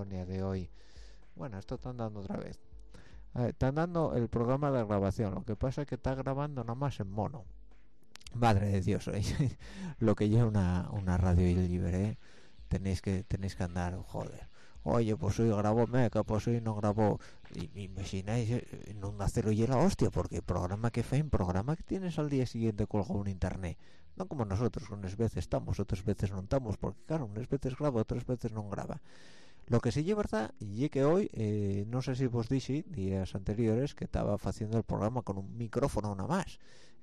sintonía de hoy. Bueno, esto están dando otra vez. Están dando el programa de grabación. Lo que pasa es que está grabando nada más en mono. Madre de Dios, lo que lleva una radio libre, tenéis que andar, joder. Oye, pues hoy grabó Meca, pues hoy no grabó. Y imagináis, no hacerlo y la hostia, porque el programa que fue, un programa que tienes al día siguiente colgado en internet. No como nosotros, unas veces estamos, otras veces no estamos, porque claro, unas veces graba, otras veces no graba. Lo que sí es verdad, y que hoy, no sé si vos dije días anteriores, que estaba haciendo el programa con un micrófono nada más,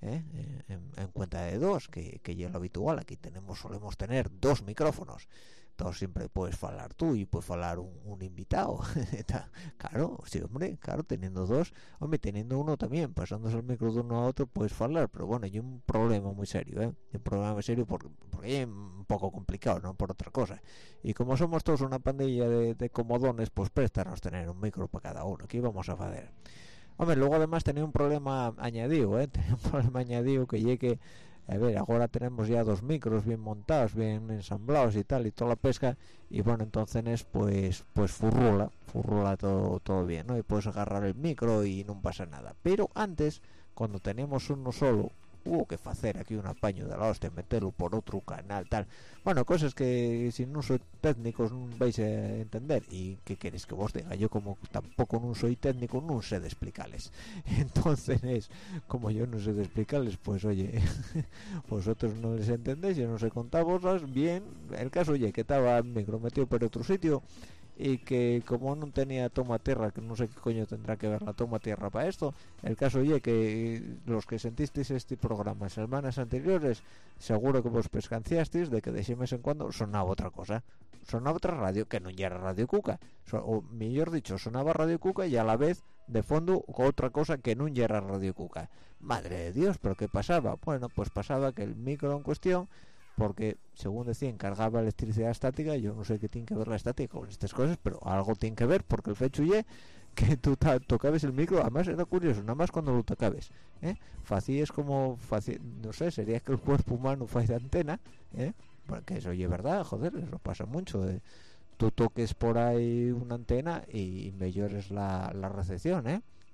en cuenta de dos, que ya es lo habitual. Aquí solemos tener dos micrófonos. Entonces siempre puedes hablar tú y puedes hablar un invitado. Claro, sí, hombre, claro, teniendo dos, hombre, teniendo uno también, pasándose el micro de uno a otro, puedes hablar, pero bueno, hay un problema muy serio, un problema muy serio porque es un poco complicado, no por otra cosa. Y como somos todos una pandilla de comodones, pues préstanos tener un micro para cada uno. ¿Qué vamos a hacer? Hombre, luego además tenía un problema añadido, tenía un problema añadido que llegue. A ver, ahora tenemos ya dos micros bien montados, bien ensamblados y tal, y toda la pesca, y bueno, entonces pues furrula todo bien, ¿no? Y puedes agarrar el micro y no pasa nada. Pero antes, cuando teníamos uno solo, hubo que hacer aquí un apaño de la hostia, meterlo por otro canal, tal. Bueno, cosas que si no soy técnicos no vais a entender. ¿Y qué queréis que vos diga? Yo como tampoco no soy técnico, no sé de explicarles. Entonces, como yo no sé de explicarles, pues oye, vosotros no les entendéis, yo no sé contar vosas bien. El caso, oye, que estaba el micro metido por otro sitio, y que como no tenía toma tierra, que no sé qué coño tendrá que ver la toma tierra para esto. El caso, oye, que los que sentisteis este programa semanas anteriores, seguro que vos pescanciasteis de que de vez en cuando sonaba otra cosa, sonaba otra radio que no era Radio Cuca, o mejor dicho, sonaba Radio Cuca y a la vez de fondo otra cosa que no era Radio Cuca. Madre de Dios, ¿pero qué pasaba? Bueno, pues pasaba que el micro en cuestión, porque según decían cargaba electricidad estática. Yo no sé qué tiene que ver la estática con estas cosas, pero algo tiene que ver, porque el fecho ye que tú tocabes el micro. Además era curioso, nada más cuando lo tocabes, facías como no sé, sería que el cuerpo humano fue de antena, porque eso oye verdad, joder, eso pasa mucho, tú toques por ahí una antena y mejores la recepción,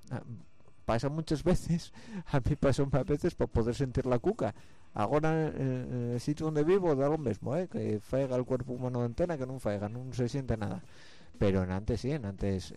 pasa muchas veces. A mí pasó más veces para poder sentir la cuca. Ahora en el sitio donde vivo da lo mismo, que faiga el cuerpo humano de antena, que no faiga, no se siente nada. Pero en antes sí, en antes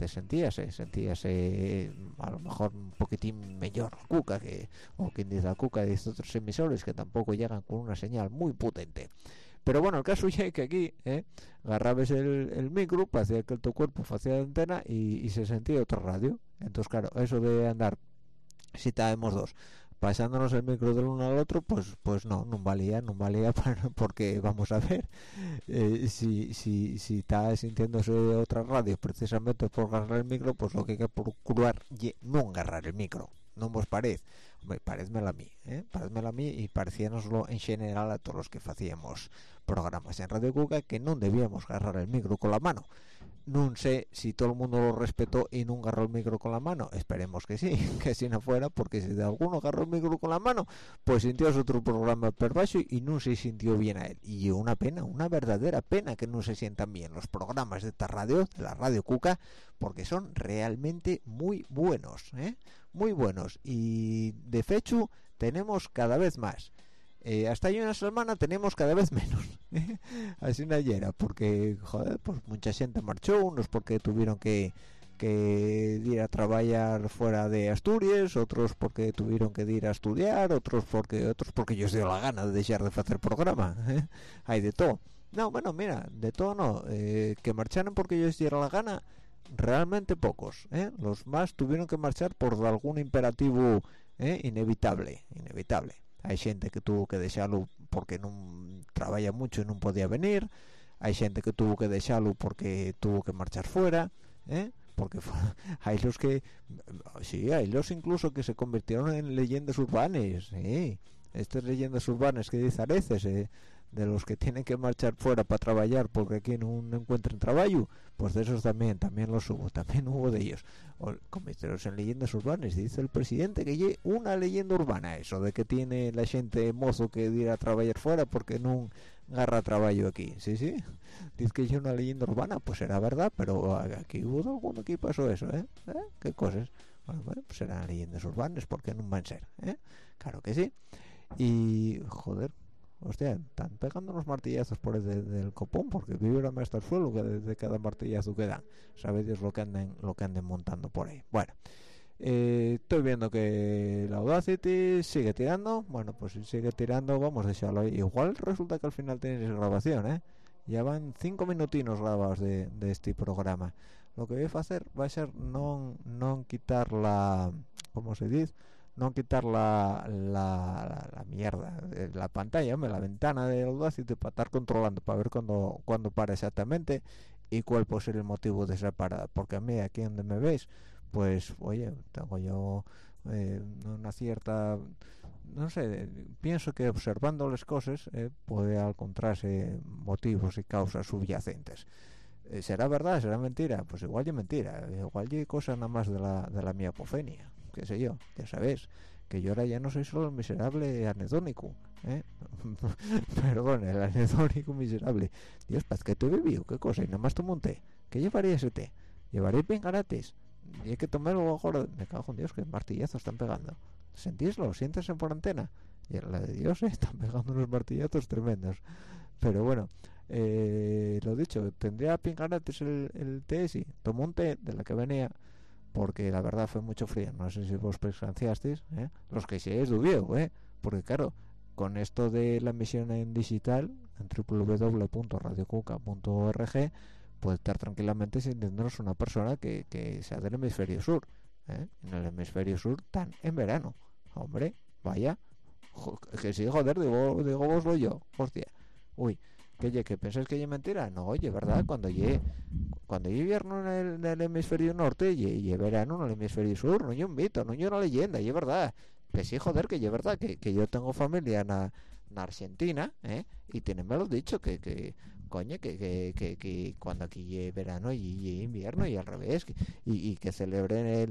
sentíase a lo mejor un poquitín mejor la cuca, o quien dice la cuca de otros emisores que tampoco llegan con una señal muy potente. Pero bueno, el caso es que aquí agarrabes el micro, parecía que tu cuerpo hacía de antena y se sentía otra radio. Entonces claro, eso de andar, si estábamos dos pasándonos el micro del uno al otro, pues no valía porque vamos a ver, si está sintiéndose otra radio precisamente por agarrar el micro, pues lo que hay que procurar es no agarrar el micro. No vos parece, hombre, parézmelo a mí y parecíanoslo en general a todos los que hacíamos programas en Radio Cuca, que no debíamos agarrar el micro con la mano. No sé si todo el mundo lo respetó y no agarró el micro con la mano. Esperemos que sí, que si no fuera, porque si de alguno agarró el micro con la mano, pues sintió otro programa perbaixo y no se sintió bien a él. Y una pena, una verdadera pena que no se sientan bien los programas de esta radio, de la Radio Cuca, porque son realmente muy buenos, muy buenos. Y de hecho tenemos cada vez más. Hasta ahí una semana tenemos cada vez menos, así una llera, porque joder, pues mucha gente marchó, unos porque tuvieron que ir a trabajar fuera de Asturias, otros porque tuvieron que ir a estudiar, otros porque ellos dio la gana de dejar de hacer programa, hay de todo. No, bueno, mira, de todo no, que marcharan porque ellos dieron la gana, realmente pocos, los más tuvieron que marchar por algún imperativo inevitable. Hay gente que tuvo que dejarlo porque no trabaja mucho y no podía venir. Hay gente que tuvo que dejarlo porque tuvo que marchar fuera, porque hay los que sí, hay los incluso que se convirtieron en leyendas urbanas, estas leyendas urbanas que dice Areces, de los que tienen que marchar fuera para trabajar porque aquí no encuentran trabajo, pues de esos también los hubo, también hubo de ellos. O convirtieron en leyendas urbanas. Dice el presidente que hay una leyenda urbana eso de que tiene la gente mozo que ir a trabajar fuera porque no garra trabajo aquí, sí. Dice que yo una leyenda urbana, pues era verdad, pero aquí hubo alguno que pasó eso, ¿qué cosas? Bueno, pues eran leyendas urbanas, ¿por qué no van a ser? Claro que sí. Y, joder, hostia, están pegando unos martillazos por del copón, porque vibran hasta el suelo que de cada martillazo que dan. Sabe Dios lo que anden montando por ahí. Bueno, estoy viendo que la Audacity sigue tirando. Bueno, pues si sigue tirando, vamos a dejarlo ahí. Igual resulta que al final tenéis grabación, ya van 5 minutinos grabados de este programa. Lo que voy a hacer va a ser no quitar la, ¿cómo se dice? No quitar la mierda de la pantalla, la ventana de Audacity, para estar controlando, para ver cuándo para exactamente y cuál puede ser el motivo de esa parada. Porque a mí, aquí donde me veis, pues oye, tengo yo una cierta, no sé, pienso que observando las cosas puede encontrarse motivos y causas subyacentes. ¿Será verdad? ¿Será mentira? Pues igual es mentira, igual hay cosas nada más de la miapofenia, qué sé yo, ya sabéis que yo ahora ya no soy solo el miserable anedónico, perdón, el anedónico miserable. Dios, ¿para qué te bebió? ¿Qué cosa? Y nada más tomo un té. ¿Qué llevaría ese té? ¿Llevaría pingarates? Y hay que tomarlo ahora. Me cago en Dios, que martillazos están pegando. ¿Sentíslo? ¿Siéntese por antena? Y la de Dios, están pegando unos martillazos tremendos. Pero bueno, lo dicho, tendría pingarates el té, sí. Tomó un té de la que venía, porque la verdad fue mucho frío. No sé si vos presenciasteis, los que sí es dubió, porque claro, con esto de la emisión en digital en www.radiocuca.org puede estar tranquilamente sintiéndonos una persona que sea del hemisferio sur, en el hemisferio sur tan en verano, hombre, vaya, que sí, joder, digo vos lo yo, hostia, uy, que pensáis que es mentira. No, oye, verdad, cuando hay invierno en el hemisferio norte y verano en el hemisferio sur, no hay un mito, no hay una leyenda, y es verdad, que sí, joder, que es verdad que yo tengo familia en Argentina, y me lo dicho coño, que cuando aquí hay verano y invierno y al revés, y que celebren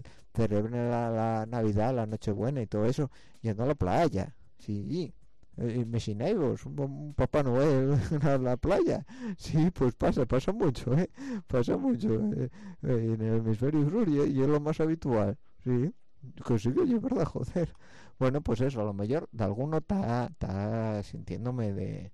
la Navidad, la Nochebuena y todo eso yendo a la playa, sí. Imagináis un Papá Noel a la playa. Sí, pues pasa mucho, pasa mucho, en el hemisferio sur y es lo más habitual, sí, que sí, que es verdad, joder. Bueno, pues eso, a lo mejor de alguno está sintiéndome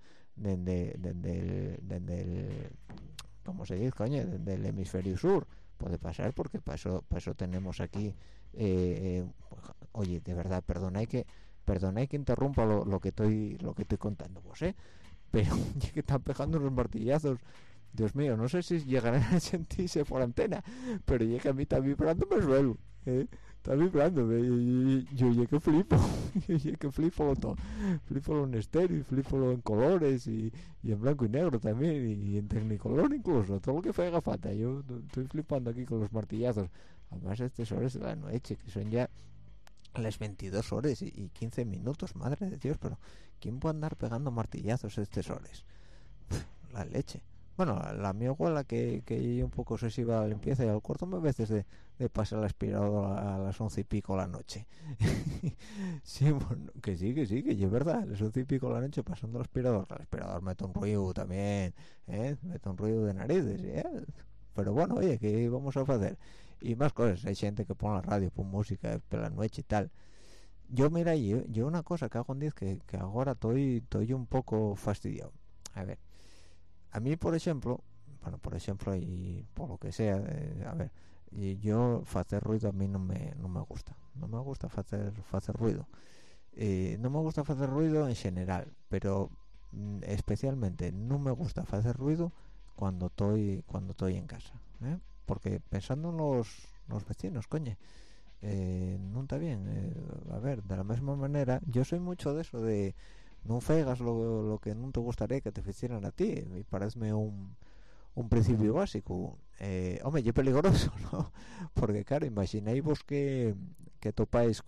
del, ¿cómo se dice, coño? Del hemisferio sur. Puede pasar, porque para eso tenemos aquí, oye, de verdad, perdona que interrumpa lo que estoy contando vos, pero ya que están pegando unos martillazos, Dios mío, no sé si llegarán a sentirse por antena, pero ya que a mí está vibrando me suelo, está vibrando, yo ya que flipo, yo ya que flipo todo, flipo en estéreo, flipo en colores y en blanco y negro también, y en tecnicolor incluso, todo lo que haga falta. Yo estoy flipando aquí con los martillazos, además estas horas de la noche, que son ya las 22 horas y 15 minutos, madre de Dios, pero ¿quién puede andar pegando martillazos a estas horas? La leche. Bueno, la mi abuela, que un poco obsesiva a la limpieza y al cuarto, me veces de pasar el aspirador a las 11 y pico la noche. Sí, bueno, que sí, que es verdad, a las 11 y pico la noche pasando el aspirador mete un ruido también, mete un ruido de narices, pero bueno, oye, ¿qué vamos a hacer? Y más cosas, hay gente que pone la radio, pone música por la noche y tal. Yo, mira, yo una cosa que hago en 10 que ahora estoy un poco fastidiado. A ver, a mí, por ejemplo, y por lo que sea, a ver, y yo hacer ruido a mí no me gusta. No me gusta hacer ruido. No me gusta hacer ruido en general, pero especialmente no me gusta hacer ruido cuando estoy en casa, porque pensando en los vecinos, coño, no está bien. A ver, de la misma manera, yo soy mucho de eso de no fegas lo que no te gustaría que te hicieran a ti, y parece un principio básico. Hombre, es peligroso, ¿no? Porque claro, imagináis vos que topáis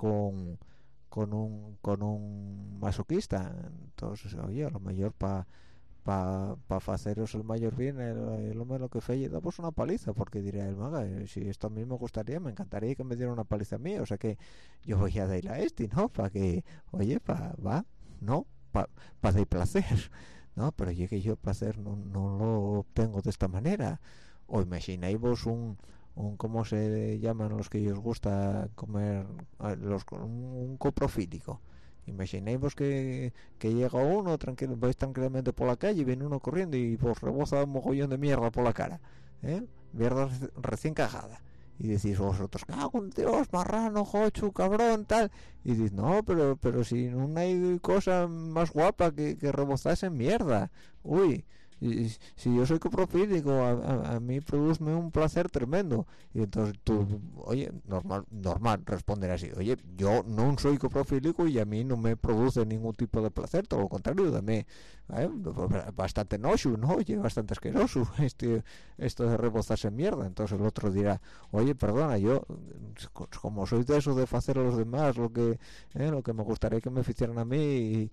con un masoquista. Entonces, oye, a lo mejor para haceros el mayor bien, el hombre lo que fue damos una paliza, porque dirá el maga, si esto a mí me gustaría, me encantaría que me diera una paliza a mí, o sea que yo voy a darle a este, ¿no? Para que, oye, va, ¿no? Para dar placer. no, pero llegué yo placer no lo obtengo de esta manera. O imagináis vos un ¿cómo se llaman los que os gusta comer? Un coprofílico. Imagináis vos que llega uno tranquilo, vais tranquilamente por la calle y viene uno corriendo y vos reboza un mogollón de mierda por la cara, mierda recién cajada, y decís vosotros, cago en Dios, marrano, jochu, cabrón, tal, y dices, no, pero si no hay cosa más guapa que rebozarse en mierda. Uy, y si yo soy coprofílico, a mí produce un placer tremendo. Y entonces tú, oye, normal responder así, oye, yo no soy coprofílico y a mí no me produce ningún tipo de placer, todo lo contrario, dame bastante noxo, ¿no? Oye, bastante asqueroso esto de rebozarse en mierda. Entonces el otro dirá, oye, perdona, yo como soy de eso de hacer a los demás lo que me gustaría que me hicieran a mí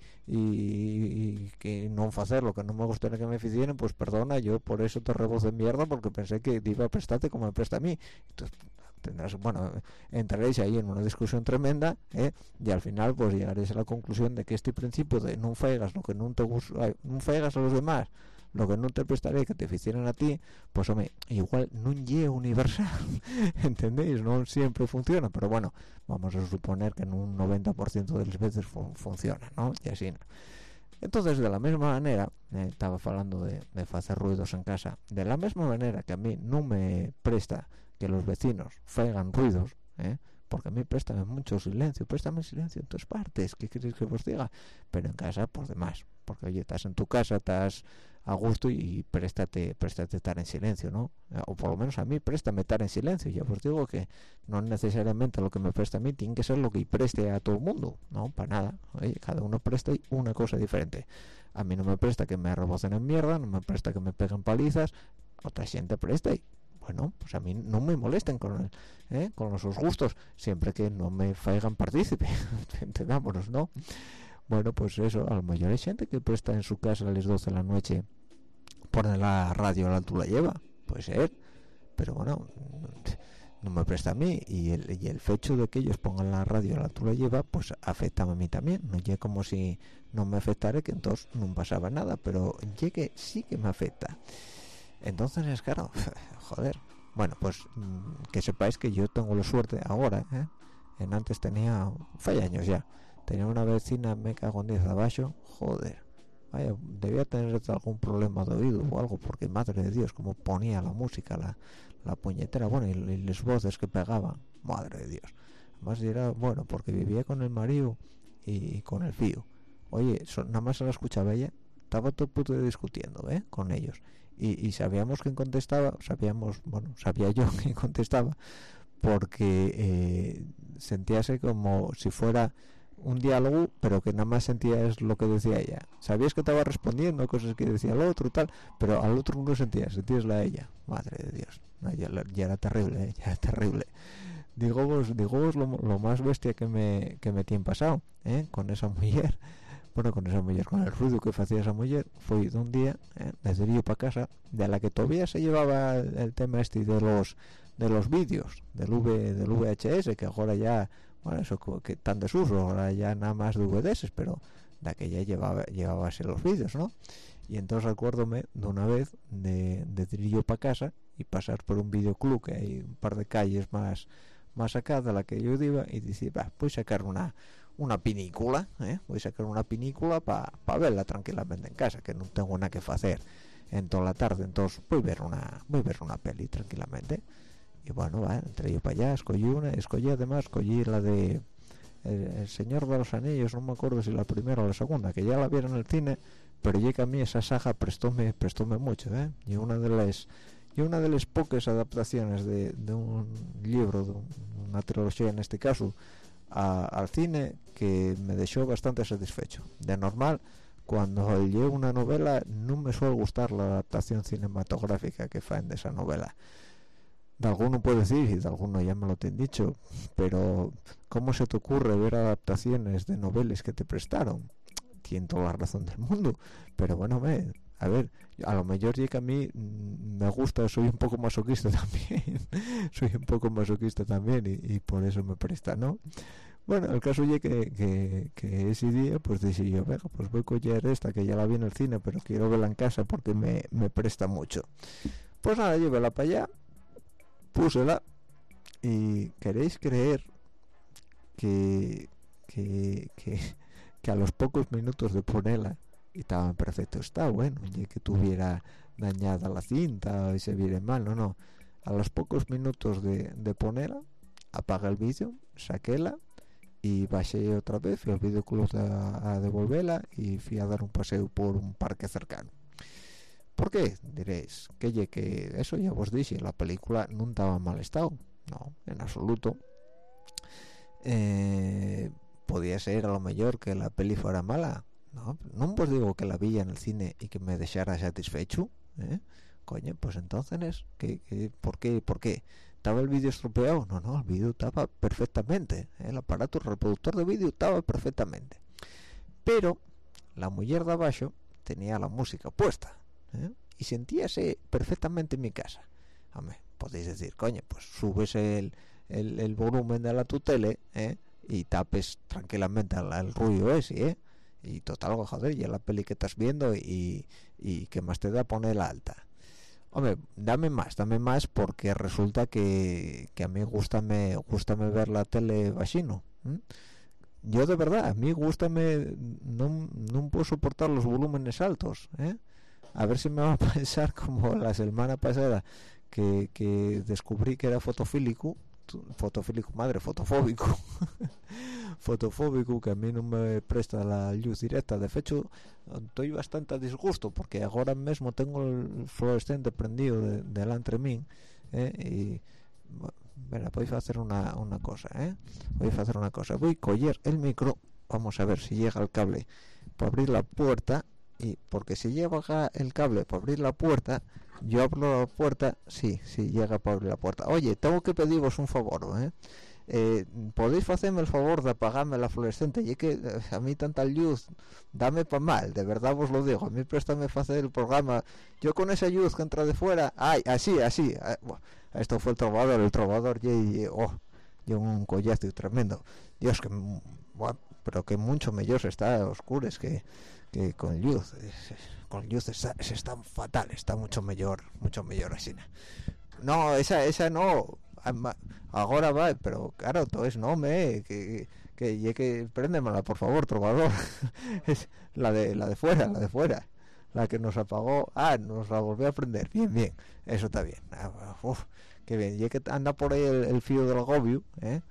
y que no hacer lo que no me gustaría que me hicieran, pues perdona, yo por eso te rebozo en mierda, porque pensé que te iba a prestarte como me presta a mí. Entonces entraréis ahí en una discusión tremenda, y al final pues llegaréis a la conclusión de que este principio de no fegas lo que no te gusta, no fegas a los demás lo que no te prestaría que te hicieran a ti, pues hombre, igual no es universal. ¿Entendéis? No siempre funciona, pero bueno, vamos a suponer que en un 90% de las veces funciona, ¿no? Y así no. Entonces, de la misma manera, estaba hablando de hacer ruidos en casa, de la misma manera que a mí no me presta que los vecinos hagan ruidos, porque a mí préstame mucho silencio, préstame silencio en todas partes, ¿qué queréis que os diga? Pero en casa por demás, porque oye, estás en tu casa, estás a gusto y préstate estar en silencio, ¿no? O por lo menos a mí préstame estar en silencio. Ya os digo que no necesariamente lo que me presta a mí tiene que ser lo que preste a todo el mundo, no, para nada. Oye, cada uno presta una cosa diferente. A mí no me presta que me rebocen en mierda, no me presta que me peguen palizas, otra gente presta y bueno, pues a mí no me molesten con los sus gustos, siempre que no me faigan partícipe. Entendámonos, ¿no? Bueno, pues eso, a lo mejor hay gente que presta en su casa a las 12 de la noche, pone la radio a la tú la lleva, puede ser, pero bueno, no me presta a mí, y el hecho de que ellos pongan la radio a la tú la lleva, pues afecta a mí también. No es como si no me afectara, que entonces no pasaba nada, pero llegue sí que me afecta. Entonces es claro, joder. Bueno, pues que sepáis que yo tengo la suerte ahora, en antes tenía, fue años ya, tenía una vecina, me cago en 10 abajo, joder, vaya, debía tener algún problema de oído o algo, porque madre de Dios, como ponía la música, la puñetera, bueno, y las voces que pegaban, madre de Dios. Además era, bueno, porque vivía con el marido y con el fío. Oye, nada más se la escuchaba ella, estaba todo puto discutiendo, con ellos. Y sabíamos quién contestaba, sabía yo quién contestaba, porque sentíase como si fuera un diálogo, pero que nada más sentías lo que decía ella. Sabías que estaba respondiendo cosas que decía el otro, tal, pero al otro no sentías la a ella. Madre de Dios, no, ya era terrible, ya era terrible. Digo vos lo más bestia que me tiene pasado, con esa mujer. Bueno, con el ruido que hacía esa mujer, fue de un día, desde yo para casa, de la que todavía se llevaba el tema este de los vídeos, del VHS, que ahora ya, bueno, eso que tan desuso, ahora ya nada más de VDS, pero de aquella llevaba así los vídeos, ¿no? Y entonces acuérdome de una vez de ir yo para casa y pasar por un videoclub que hay un par de calles más acá de la que yo iba, y decía, voy a sacar una pinícula, voy a sacar una pinícula para verla tranquilamente en casa, que no tengo nada que hacer en toda la tarde, entonces voy a ver una peli tranquilamente. Y bueno, entré yo para allá, escogí la de el Señor de los Anillos, no me acuerdo si la primera o la segunda, que ya la vieron en el cine, pero ya que a mí esa saga prestóme mucho, y una de las pocas adaptaciones de un libro, de una trilogía en este caso, al cine, que me dejó bastante satisfecho. De normal, cuando leo una novela, no me suele gustar la adaptación cinematográfica que faen de esa novela. De alguno puedo decir, y de alguno ya me lo te han dicho, pero ¿cómo se te ocurre ver adaptaciones de novelas que te prestaron? Tiene toda la razón del mundo, pero bueno, a ver, a lo mejor llega que a mí me gusta, soy un poco masoquista también, y por eso me presta, ¿no? Bueno, el caso es que ese día pues decidí yo, venga, pues voy a coger esta que ya la vi en el cine, pero quiero verla en casa porque me presta mucho. Pues nada, llévela para allá, púsela y queréis creer que, que, que, que a los pocos minutos de ponerla y estaba en perfecto estado, bueno, y que tuviera dañada la cinta y se viera mal, no, a los pocos minutos de ponerla, apaga el vídeo, saquéla y bajé otra vez, fui al videoclub a devolverla y fui a dar un paseo por un parque cercano. ¿Por qué? Diréis, que eso ya os dije, la película no estaba en mal estado, no, en absoluto. Podía ser a lo mejor que la peli fuera mala, no os digo que la vi en el cine y que me dejara satisfecho, coño, pues entonces ¿por qué? ¿Estaba el vídeo estropeado? No, el vídeo estaba perfectamente, el aparato reproductor de vídeo estaba perfectamente, pero la mujer de abajo tenía la música puesta, y sentíase perfectamente en mi casa. Hombre, podéis decir, coño, pues subes el volumen de la tu tele, y tapes tranquilamente al ruido ese, y total, joder, ya la peli que estás viendo y que más te da ponerla alta. Hombre, dame más porque resulta que a mí gústame ver la tele bajino. Yo de verdad, a mí gústame, no puedo soportar los volúmenes altos, a ver si me va a pensar como la semana pasada que descubrí que era fotofóbico, fotofóbico, que a mí no me presta la luz directa. De hecho, estoy bastante a disgusto porque ahora mismo tengo el fluorescente prendido delante de mí, y bueno, podéis hacer una cosa, voy a coger el micro, vamos a ver si llega el cable para abrir la puerta, y porque si llega el cable para abrir la puerta, yo abro la puerta, sí llega para abrir la puerta. Oye, tengo que pediros un favor, podéis hacerme el favor de apagarme la fluorescente, y es que a mí tanta luz dame pa' mal, de verdad os lo digo, a mí préstame hacer el programa, yo con esa luz que entra de fuera, así, bueno, esto fue el trovador y un collazo tremendo, Dios, que bueno, pero que mucho mejor se está a oscuras que con luz se está fatal, está mucho mejor así. No, esa no, ahora va, pero claro, todo es no que préndemela, por favor, trovador. Es la de fuera, la que nos apagó, nos la volvió a prender, bien, eso está bien. Qué bien, y que anda por ahí el fío del agobio,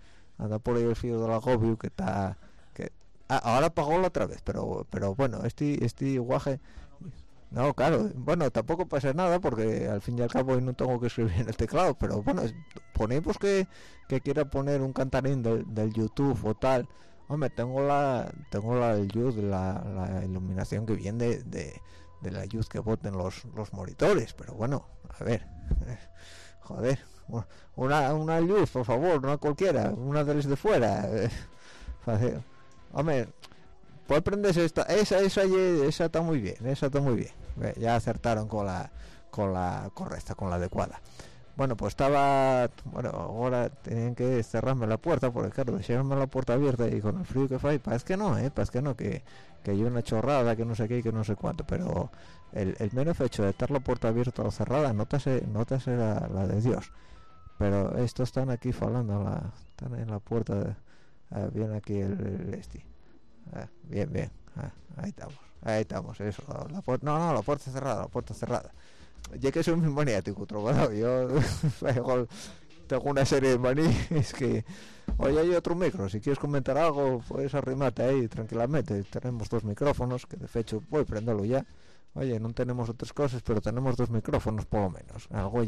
que está ahora apagó la otra vez, pero bueno, este guaje. No, claro, bueno, tampoco pasa nada porque al fin y al cabo no tengo que escribir en el teclado, pero bueno, ponemos que quiera poner un cantarín del YouTube o tal. Hombre, tengo la luz, la iluminación que viene de la luz que boten los monitores, pero bueno, a ver, joder, una luz, por favor, no cualquiera, una de las de fuera. Hombre, pues prenderse esa está muy bien, ya acertaron con la correcta, con la adecuada. Bueno, pues ahora tenían que cerrarme la puerta porque claro, dejarme la puerta abierta y con el frío que fue, parece que no, que hay una chorrada, que no sé qué y que no sé cuánto, pero el menos hecho de estar la puerta abierta o cerrada, nótase la de Dios. Pero estos están aquí falando, están en la puerta, viene aquí el este. Bien, ahí estamos, eso, la puerta cerrada, ya que soy muy maniático, trovador, yo tengo una serie de manías que, oye, hay otro micro, si quieres comentar algo, puedes arrimarte ahí tranquilamente, tenemos 2 micrófonos, que de hecho voy a prenderlo ya, oye, no tenemos otras cosas, pero tenemos 2 micrófonos por lo menos, algo,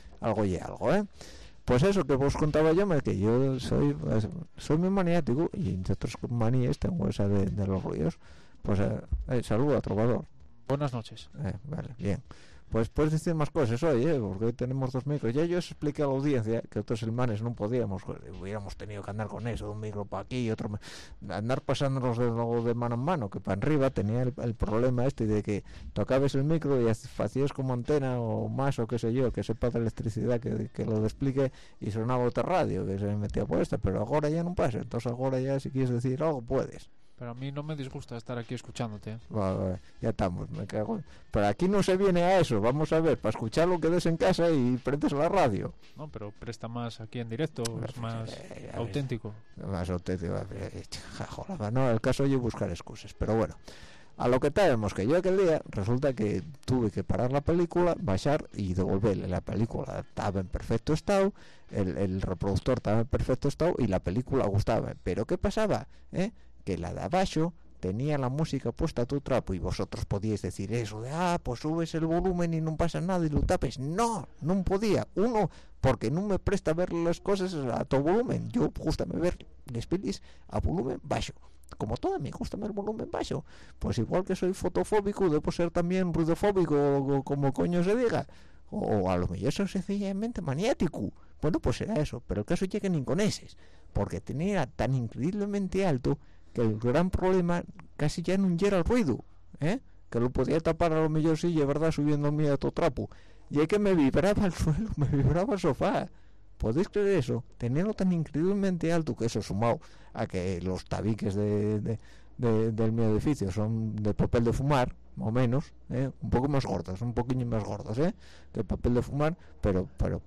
Pues eso que vos contaba yo, que yo soy muy maniático y entre otras manías tengo esa de los ruidos. Pues saludo a trovador. Buenas noches. Vale, bien. Pues puedes decir más cosas hoy, porque hoy tenemos dos micros. Ya yo os expliqué a la audiencia que otros hermanos no podíamos, hubiéramos tenido que andar con eso, un micro para aquí y otro, andar pasándonos de mano en mano, que para arriba tenía el problema este de que tocabas el micro y hacías como antena o más o qué sé yo, que sepa de electricidad, que lo explique, y sonaba otra radio que se metía puesta, pero ahora ya no pasa. Entonces ahora ya si quieres decir algo puedes. Pero a mí no me disgusta estar aquí escuchándote. Vale, ya estamos, me cago. Pero aquí no se viene a eso, vamos a ver, para escuchar lo que des en casa y prendes la radio. No, pero presta más aquí en directo, es más auténtico. Más auténtico. Joder, no, el caso es buscar excusas, pero bueno. A lo que sabemos que yo aquel día resulta que tuve que parar la película, bajar y devolverle. La película estaba en perfecto estado, el reproductor estaba en perfecto estado y la película gustaba. Pero ¿qué pasaba? Que la de abajo tenía la música puesta a tu trapo y vosotros podíais decir eso de pues subes el volumen y no pasa nada y lo tapes. No podía. Uno, porque no me presta ver las cosas a todo volumen. Yo gustame ver las pelis a volumen bajo. Como todo me gusta el volumen bajo. Pues igual que soy fotofóbico, debo ser también ruidofóbico, o como coño se diga. O a lo mejor soy sencillamente maniático. Bueno, pues era eso. Pero el caso es que ni con ese. Porque tenía tan increíblemente alto que el gran problema casi ya no era el ruido, que lo podía tapar a lo mejor sí, de verdad, subiéndome a todo trapo. Y es que me vibraba el suelo, me vibraba el sofá. ¿Podéis creer eso? Tenerlo tan increíblemente alto, que eso sumado a que los tabiques del mi edificio son de papel de fumar, más o menos, un poco más gordos, un poquillo más gordos, que el papel de fumar, pero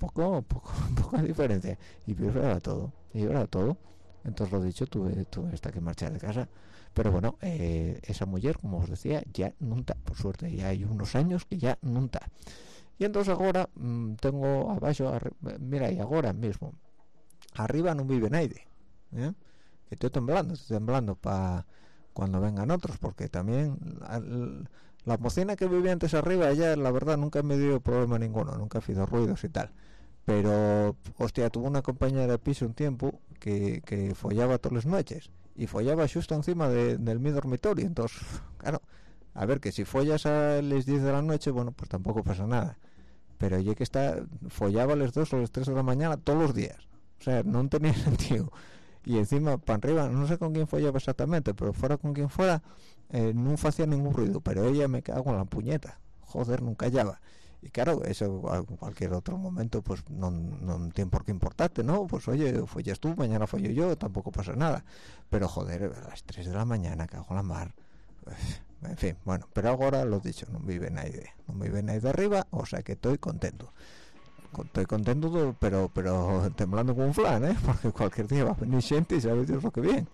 poca diferencia. Y vibraba todo. Entonces, lo dicho, tuve hasta que marchar de casa. Pero bueno, esa mujer, como os decía, ya no está, por suerte, ya hay unos años que ya no está. Y entonces ahora tengo abajo, mira, y ahora mismo, arriba no vive nadie, que estoy temblando para cuando vengan otros, porque también la mocina que vivía antes arriba, ella la verdad nunca me dio problema ninguno, nunca ha habido ruidos y tal. Pero, hostia, tuve una compañera de piso un tiempo que follaba todas las noches y follaba justo encima del mi dormitorio. Entonces, claro, a ver, que si follas a las 10 de la noche, bueno, pues tampoco pasa nada. Pero yo que follaba a las 2 o las 3 de la mañana todos los días. O sea, no tenía sentido. Y encima, para arriba, no sé con quién follaba exactamente, pero fuera con quien fuera, no hacía ningún ruido. Pero ella me cago en la puñeta. Joder, nunca callaba. Y claro, eso en cualquier otro momento pues no tiene por qué importarte, ¿no? Pues oye, follas tú, mañana follo yo, tampoco pasa nada. Pero joder, a las 3 de la mañana, cago en la mar. En fin, bueno, pero ahora lo dicho, no vive nadie de arriba, o sea que estoy contento. Estoy contento, pero temblando como un flan, porque cualquier día va a venir gente y sabe de lo que viene.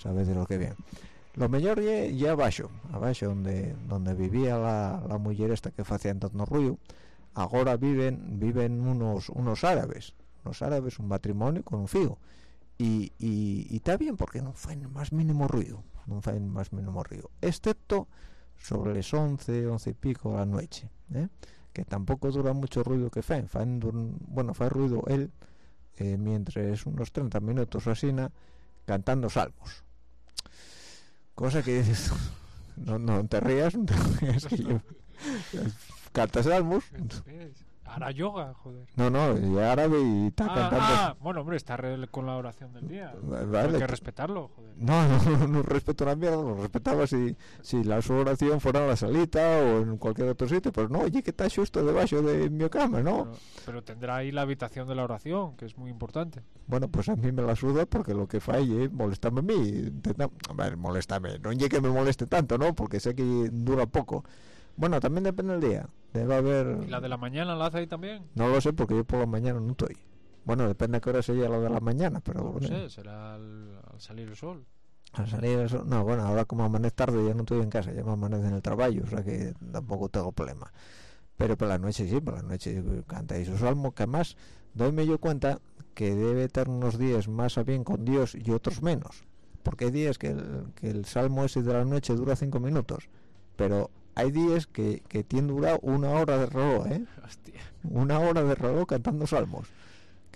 Lo mejor ya abajo donde vivía la mujer esta que hacía tanto ruido. Ahora viven unos árabes, un matrimonio con un fijo, y está bien porque no fue más mínimo ruido, excepto sobre las 11 y pico de la noche, que tampoco dura mucho ruido que fue ruido él mientras unos 30 minutos o así cantando salmos. Cosa que dices, no te rías, que yo canta salmos. Hará yoga, joder. No, y árabe y está cantando. Bueno, hombre, está con la oración del día. Vale. Hay que respetarlo, joder. No respeto la mierda, lo respetaba si la su oración fuera en la salita o en cualquier otro sitio, pero no, oye, que está justo debajo de mi cama, ¿no? Pero tendrá ahí la habitación de la oración, que es muy importante. Bueno, pues a mí me la suda porque lo que falle molestame a mí. A ver, molestame, no llegue que me moleste tanto, ¿no? Porque sé que dura poco. Bueno, también depende del día. Debe haber... ¿Y la de la mañana la hace ahí también? No lo sé porque yo por la mañana no estoy. Bueno, depende a qué hora sea la de la mañana, pero... No sé, será al salir el sol. Al salir el sol... No, bueno, ahora como amanece tarde ya no estoy en casa, ya me amanece en el trabajo, o sea que tampoco tengo problema. Pero por la noche sí, por la noche canta y su salmo, que además doyme yo cuenta que debe estar unos días más a bien con Dios y otros menos. Porque hay días que el salmo ese de la noche dura 5 minutos, pero... Hay días que tienen durado 1 hora de reloj, Hostia. 1 hora de reloj cantando salmos.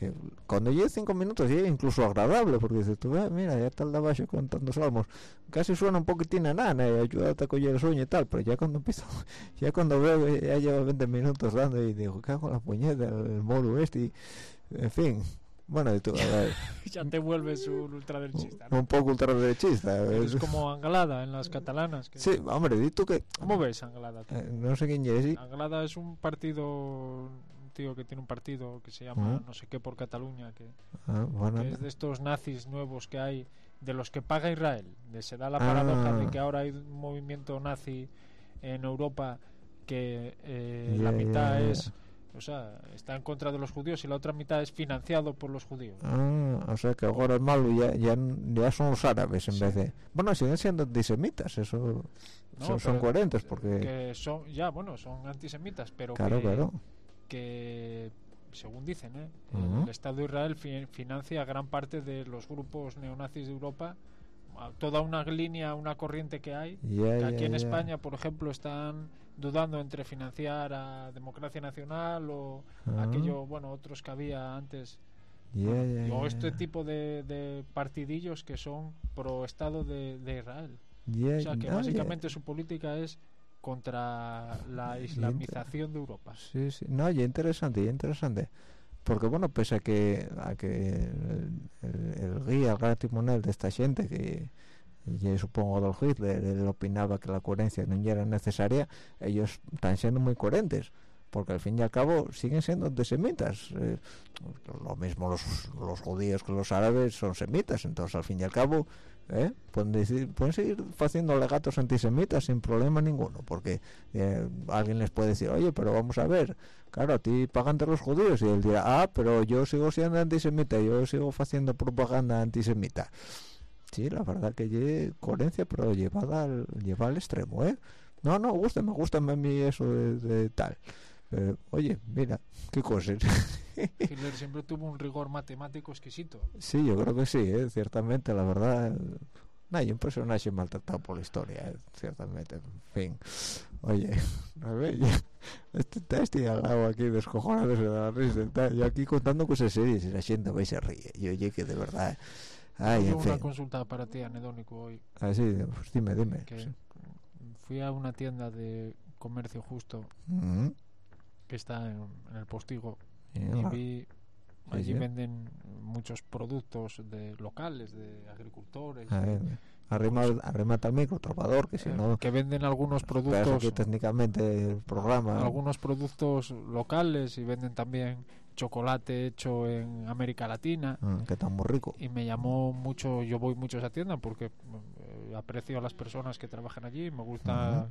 que cuando llegue 5 minutos llega incluso agradable, porque dices tú, mira, ya está el de abajo contando salmos, casi suena un poquitín a nana y ayúdate a coger el sueño y tal, pero ya cuando empiezo, ya cuando veo que ya lleva 20 minutos dando y digo, cago en la puñeta, el moro este, y, en fin, bueno, y tú, a ver, Ya te vuelves un ultraderechista, ¿no? un poco ultraderechista. Es como Anglada en las catalanas. Que... Sí, hombre, di tú que... ¿Cómo ves Anglada? no sé quién es. Anglada es un partido, un tío que tiene un partido que se llama no sé qué por Cataluña, que es de estos nazis nuevos que hay, de los que paga Israel. Se da la paradoja de que ahora hay un movimiento nazi en Europa que la mitad es... O sea, está en contra de los judíos y la otra mitad es financiado por los judíos. O sea que ahora el malo ya son los árabes en vez de... Bueno, siguen siendo antisemitas, eso no, son coherentes porque... Que son, ya, bueno, son antisemitas, pero claro. Que según dicen, el Estado de Israel financia gran parte de los grupos neonazis de Europa, toda una línea, una corriente que hay, que aquí en España, por ejemplo, están dudando entre financiar a Democracia Nacional o aquello, bueno, otros que había antes, o este tipo de partidillos que son pro Estado de Israel. O sea que básicamente su política es contra la islamización de Europa. Sí, no, y interesante, porque bueno, pese a que el guía, el gran timonel de esta gente que yo supongo Adolf Hitler, él opinaba que la coherencia no era necesaria, ellos están siendo muy coherentes, porque al fin y al cabo siguen siendo antisemitas. Lo mismo los judíos que los árabes son semitas, entonces al fin y al cabo pueden seguir haciendo alegatos antisemitas sin problema ninguno, porque alguien les puede decir, oye, pero vamos a ver, claro, a ti pagan de los judíos, y él dirá, pero yo sigo siendo antisemita, yo sigo haciendo propaganda antisemita. Sí, la verdad que hay coherencia, pero llevada al extremo, No, me gusta a mí eso de tal. Oye, mira, qué cosas. Hitler siempre tuvo un rigor matemático exquisito. Sí, yo creo que sí, ciertamente, la verdad. Hay un personaje maltratado por la historia, ciertamente. En fin, oye, a ver, este al lado aquí descojonándose de la risa, yo aquí contando cosas serias y la gente va y se ríe. Y oye, que de verdad. Tengo una consulta para ti, anedónico, hoy. Sí, pues dime. Sí. Fui a una tienda de comercio justo que está en el Postigo y vi allí venden muchos productos locales, de agricultores. Arrímate al micro, trovador, que si no... Que venden algunos productos... Aquí técnicamente el programa... Algunos productos locales y venden también chocolate hecho en América Latina, que está muy rico. Y me llamó mucho, yo voy mucho a esa tienda porque aprecio a las personas que trabajan allí, me gusta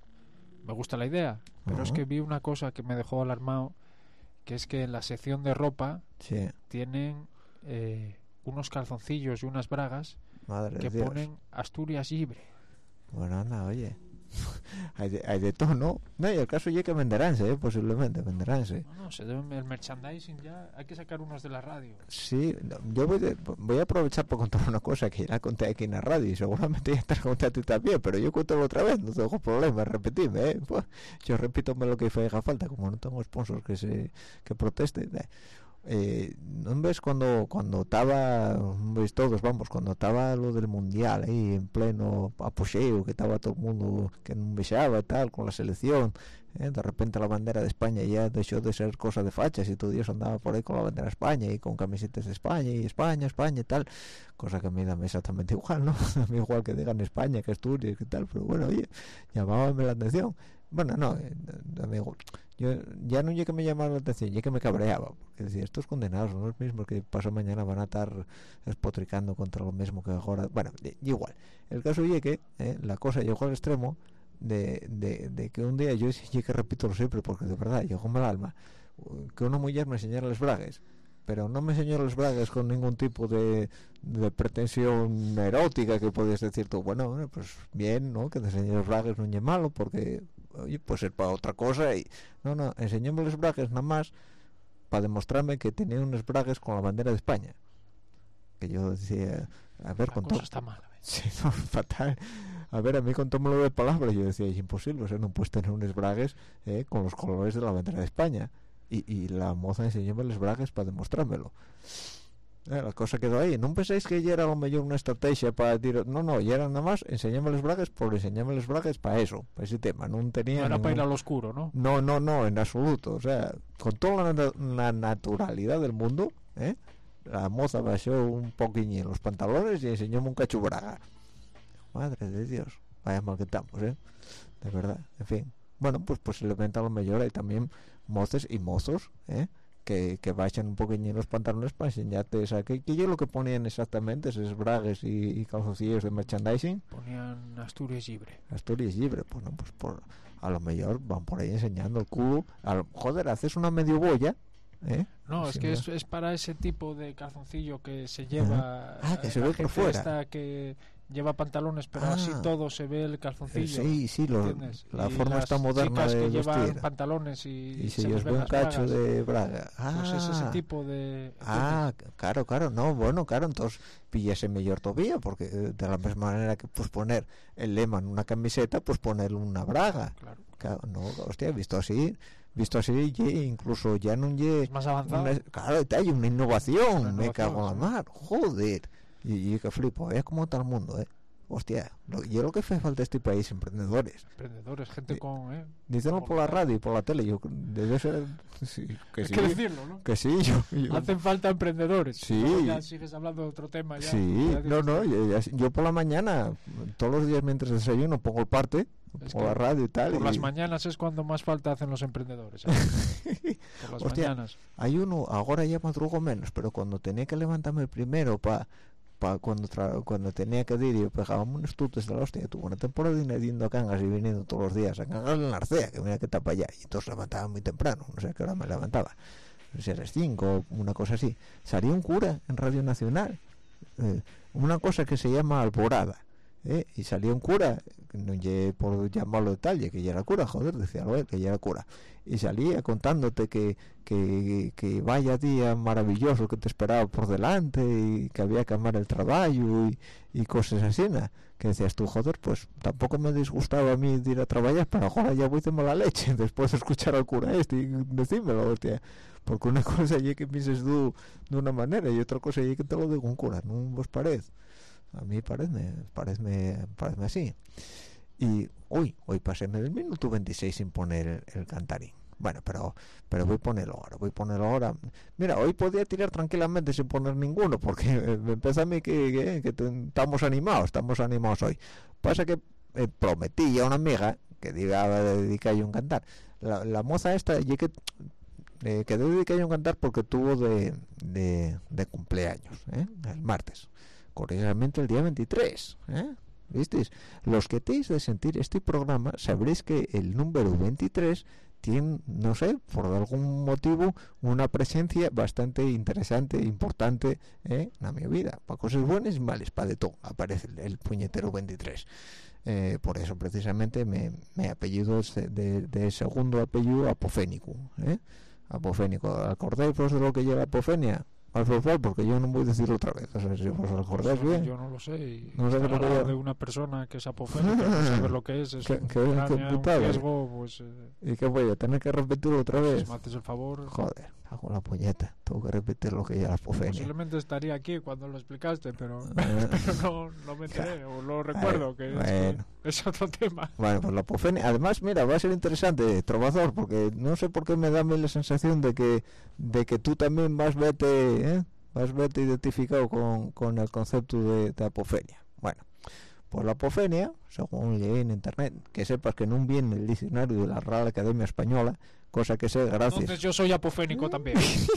la idea, pero es que vi una cosa que me dejó alarmado, que es que en la sección de ropa tienen unos calzoncillos y unas bragas que ponen Asturias libre. Bueno, anda, oye. hay de todo, ¿no? Y el caso ya que venderánse, posiblemente venderánse. No, se deben el merchandising ya, hay que sacar unos de la radio. Sí, yo voy a aprovechar para contar una cosa que ya conté aquí en la radio y seguramente ya te la conté a ti también, pero yo cuento otra vez, no tengo problema, repetidme, pues, yo repito lo que haga falta, como no tengo sponsors que protesten. ¿No ves cuando estaba, ves todos, vamos, cuando estaba lo del mundial ahí en pleno apogeo, que estaba todo el mundo que no besaba y tal con la selección, de repente la bandera de España ya dejó de ser cosa de fachas y todo Dios andaba por ahí con la bandera de España y con camisetas de España y España y tal, cosa que a mí da exactamente igual, ¿no? A mí igual que digan España, que Asturias, que tal, pero bueno, oye, llamábame la atención. Bueno, no, amigo, yo ya no llegué que me llamaba la atención, llegué que me cabreaba, porque decía, estos condenados son los mismos que pasado mañana van a estar espotricando contra lo mismo que ahora. Bueno, igual, el caso es que la cosa llegó al extremo de que un día yo llegué que repito siempre, porque de verdad llegó mal alma, que una mujer me enseñara las bragas, pero no me enseñó las bragas con ningún tipo de pretensión erótica, que podías decir tú, bueno, pues bien, ¿no? Que te enseñe las bragas no es malo, porque oye, puede ser para otra cosa. Y no, enseñéme las bragas nada más para demostrarme que tenía unas bragas con la bandera de España, que yo decía, a ver, con todo está mal, sí, no, fatal. A ver, a mí contómelo de palabras, yo decía, es imposible, o sea, no puedes tener unas bragas con los colores de la bandera de España. y la moza enseñóme las bragas para demostrármelo. La cosa quedó ahí. No penséis que ya era a lo mejor una estrategia para decir, no, ya era nada más enseñarme las bragas por enseñarme las bragas para eso, para ese tema. No tenía no era para ir al oscuro, ¿no? No, en absoluto. O sea, con toda la naturalidad del mundo, la moza bajó un poquillín los pantalones y enseñóme un cacho braga. Madre de Dios, vaya mal que estamos, de verdad. En fin, bueno, pues posiblemente a lo mejor hay también moces y mozos, que bajan un poquillo los pantalones para enseñarte, o sea, que yo lo que ponían exactamente esos bragues y calzoncillos de merchandising. Ponían Asturias Libre, bueno, pues a lo mejor van por ahí enseñando el culo. Joder, haces una medio boya, no, es que es para ese tipo de calzoncillo que se lleva, que se ve por fuera, esta que lleva pantalones pero así todo se ve el calzoncillo, sí, la forma está moderna de que llevan vestir pantalones y se les ve un cacho de braga, pues es ese tipo de claro, no, bueno, claro, entonces píllese mejor todavía, porque de la misma manera que pues poner el lema en una camiseta, pues ponerle una braga, claro, no, hostia, visto así incluso ya no es más avanzado, claro, hay una innovación, me cago en la mar, joder. Y que flipo, como todo el mundo, hostia, yo lo que hace falta este país, emprendedores, gente con dícenlo por la radio y por la tele, yo debe ser, sí, que sí, que decirlo, ¿no? Que sí, yo hacen falta emprendedores. Sí. Ya sigues hablando de otro tema ya. Sí, yo por la mañana, todos los días mientras desayuno pongo el parte por la radio y tal. Por las mañanas es cuando más falta hacen los emprendedores. Por las hostia, mañanas. Hay uno, ahora ya madrugo menos, pero cuando tenía que levantarme el primero cuando tenía que ir, yo pegaba unos tutes de la hostia. Tuve una temporada yendo a Cangas y viniendo todos los días a Cangas en la Arcea, que mira que está para allá, y entonces levantaba muy temprano, no sé a qué hora me levantaba, no sé, a las 5 una cosa así. Salía un cura en Radio Nacional, una cosa que se llama Alborada, y salía un cura, no llegué por llamarlo detalle, que ya era cura, joder, decía él, que ya era cura, y salía contándote que vaya día maravilloso que te esperaba por delante y que había que amar el trabajo y cosas así, ¿no? Que decías tú, joder, pues tampoco me disgustaba a mí de ir a trabajar, pero ahora ya voy de mala leche después de escuchar al cura y decímelo, hostia, porque una cosa es que pienses tú de una manera y otra cosa es que te lo digo un cura, ¿no vos parece? A mí parece así. Y hoy paséme del minuto 26 sin poner el cantarín. Bueno, pero voy a ponerlo ahora. Mira, hoy podía tirar tranquilamente sin poner ninguno, porque me empieza a mí que estamos animados hoy. Pasa que prometí a una amiga que iba a dedicarle un cantar. La moza esta, que dedicarle un cantar porque tuvo de cumpleaños, el martes. Curiosamente el día 23, ¿visteis? Los que tenéis de sentir este programa sabréis que el número 23 tiene, no sé, por algún motivo, una presencia bastante interesante, importante en mi vida, para cosas buenas y malas, para de todo aparece el puñetero 23. Por eso precisamente me apellido de segundo apellido apofénico, apofénico. ¿Acordáis de lo que lleva apofenia? Porque yo no voy a decirlo otra vez, o sea, si os acordáis bien. Yo no lo sé, y no sé de una persona que es apofénica, no saber lo que es un riesgo, pues... ¿Y qué voy a tener que repetirlo otra vez? Si me haces el favor... Joder, hago la puñeta, tengo que repetir lo que ya la apofenia. Posiblemente estaría aquí cuando lo explicaste, pero no me enteré, o lo recuerdo, que es otro tema. Bueno, pues la apofenia, además, mira, va a ser interesante, trovador, porque no sé por qué me da a mí la sensación de que tú también vas a verte identificado con el concepto de apofenia. Bueno, pues la apofenia, según leí en internet, que sepas que no viene el diccionario de la Real Academia Española, cosa que sé gracias. Entonces yo soy apofénico también.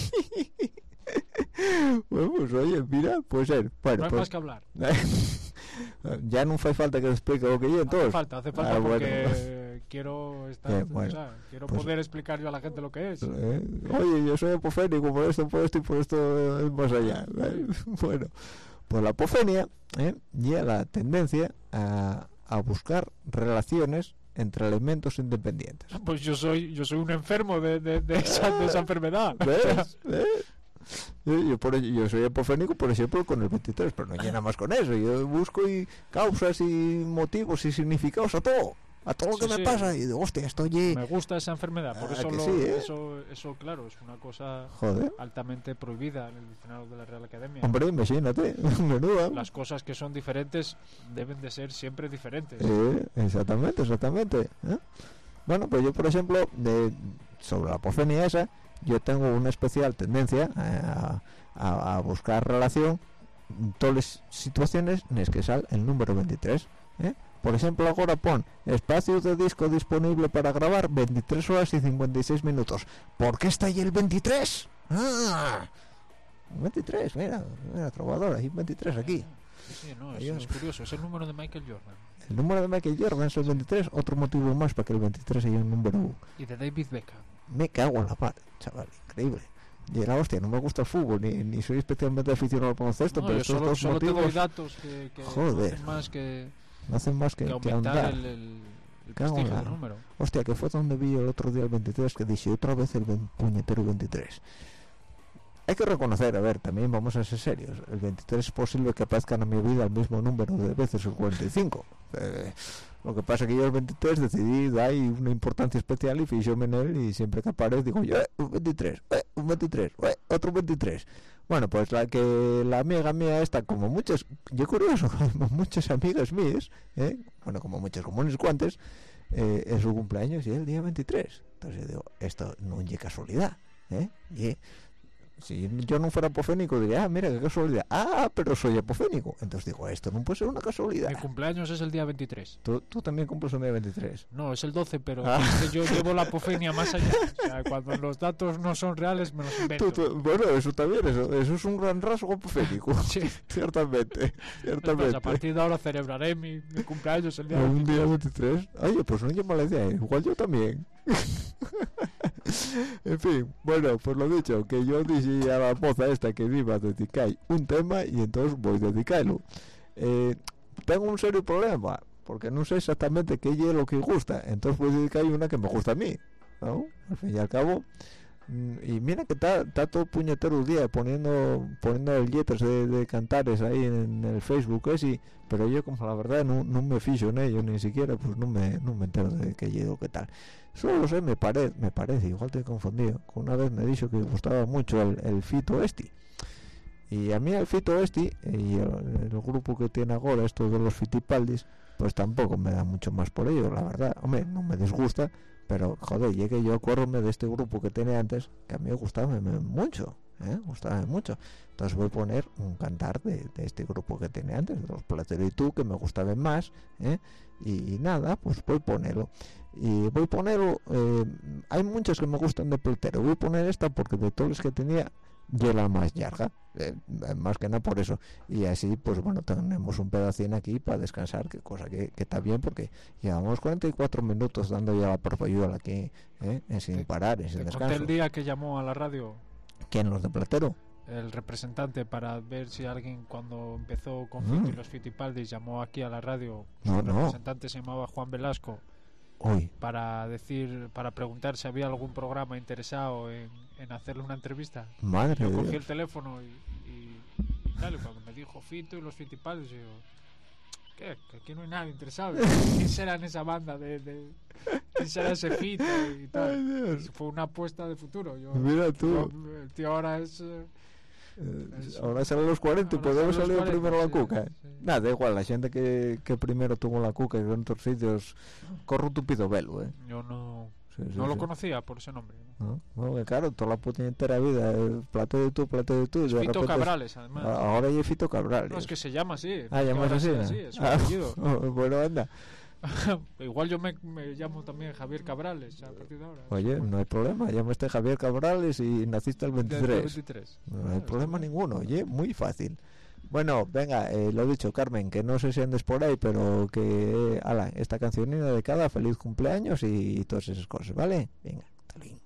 Bueno, pues oye, mira, puede ser. Bueno, no hay pues, más que hablar. Ya no hace falta que te explique lo que yo entonces. Hace falta porque quiero estar, quiero poder explicar yo a la gente lo que es. Oye, yo soy apofénico por esto y por esto es más allá. Bueno, pues la apofenia lleva la tendencia a buscar relaciones entre elementos independientes. Pues yo soy un enfermo de esa enfermedad. ¿Ves? Yo soy apofénico, por ejemplo, con el 23, pero no llena más con eso. Yo busco causas y motivos y significados a todo. a todo lo que me pasa, y digo, hostia, estoy... Me gusta esa enfermedad, por eso, eso claro, es una cosa altamente prohibida en el diccionario de la Real Academia. Hombre, imagínate, menuda. Las cosas que son diferentes deben de ser siempre diferentes. Exactamente. Bueno, pues yo, por ejemplo, sobre la apofenia esa, yo tengo una especial tendencia a buscar relación en todas las situaciones en las que sale el número 23. Por ejemplo, ahora pon espacio de disco disponible para grabar 23 horas y 56 minutos. ¿Por qué está ahí el 23? ¡Ah! 23, mira, trovador, hay 23 aquí. Sí, no, eso es curioso, es el número de Michael Jordan. El número de Michael Jordan es el 23, otro motivo más para que el 23 sea un número... Y de David Beckham. Me cago en la pata, chaval, increíble. Y la hostia, no me gusta el fútbol, ni soy especialmente aficionado al baloncesto, pero estos dos solo motivos... te doy datos que joder, no hacen más que aumentar el prestigio del número. Hostia, que fue donde vi el otro día el 23, que dije otra vez el puñetero 23. Hay que reconocer, a ver, también vamos a ser serios, el 23 es posible que aparezca en mi vida el mismo número de veces el 45. Lo que pasa es que yo el 23 decidí dar una importancia especial y fijéme en él, y siempre que aparece digo yo, un 23, otro 23. Bueno, pues la amiga mía esta, como muchas, yo curioso, como muchas amigas mías, bueno, como muchas, como unos cuantos, es su cumpleaños y es el día 23. Entonces yo digo, esto no es casualidad, y si yo no fuera apofénico diría, mira qué casualidad, pero soy apofénico, entonces digo, esto no puede ser una casualidad. Mi cumpleaños es el día 23. ¿Tú también cumples un día 23? No, es el 12, pero es que yo llevo la apofenia más allá, o sea, cuando los datos no son reales me los invento. Bueno, eso también, eso es un gran rasgo apofénico. Sí. Ciertamente. Pues a partir de ahora celebraré mi cumpleaños el día 23. ¿Un día 23? Oye, pues no llama la idea, igual yo también. En fin, bueno, pues lo dicho, que yo dije a la moza esta que me iba a dedicar un tema y entonces voy a dedicarlo. Tengo un serio problema, porque no sé exactamente qué es lo que gusta, entonces voy a dedicar una que me gusta a mí, ¿no? Al fin y al cabo, y mira que está todo puñetero el día poniendo letras de cantares ahí en el Facebook ese, pero yo como la verdad no me fijo en ello ni siquiera, pues no me entero de qué es o qué tal. Solo sé, me parece, igual te he confundido, que una vez me dijo que le gustaba mucho el Fito Esti, y a mí el Fito Esti y el grupo que tiene ahora, esto de los Fitipaldis, pues tampoco me da mucho más por ello, la verdad. Hombre, no me disgusta, pero joder, llegué yo acuérdome de este grupo que tenía antes, que a mí me gustaba mucho, entonces voy a poner un cantar de este grupo que tenía antes, de los Platero y Tú, que me gustaban más, y nada, pues voy a ponerlo. Y voy a ponerlo, hay muchas que me gustan de Platero, voy a poner esta porque de todos los que tenía yo la más larga, más que nada por eso, y así pues bueno, tenemos un pedacín aquí para descansar, que cosa que está bien, porque llevamos 44 minutos dando ya la propaganda aquí, sin parar, sin descanso. Conté el día que llamó a la radio. ¿Quién? ¿Los de Platero? El representante, para ver si alguien, cuando empezó con Fito y los Fitipaldis, llamó aquí a la radio. El representante se llamaba Juan Velasco. Uy. Para preguntar si había algún programa interesado en hacerle una entrevista. Madre yo de cogí Dios. el teléfono y tal, y cuando me dijo Fito y los Fitipaldis, yo, ¿qué? Que aquí no hay nadie interesado. ¿Quién será en esa banda quién será ese Fito y tal? Ay, Dios. Fue una apuesta de futuro. Mira tú. El tío ahora es ahora salen los 40 y podemos salir primero la cuca. Sí. Nada, da igual, la gente que primero tuvo la cuca y en otros sitios corre un tupido velo, yo no lo conocía por ese nombre, ¿no? Bueno, claro, toda la puta entera vida, plato de tú. Fito Cabrales, además. Ahora hay Fito Cabrales. No, es que se llama así. Llamas así, ¿no? Sí, es su apellido. Bueno, anda. Igual yo me llamo también Javier Cabrales a partir de ahora. Oye, no hay problema, llamaste Javier Cabrales y naciste el 23. No hay problema ninguno, oye, muy fácil. Bueno, venga, lo dicho, Carmen, que no sé si andes por ahí, pero que, esta cancionina de cada feliz cumpleaños y todas esas cosas, ¿vale? Venga, talín.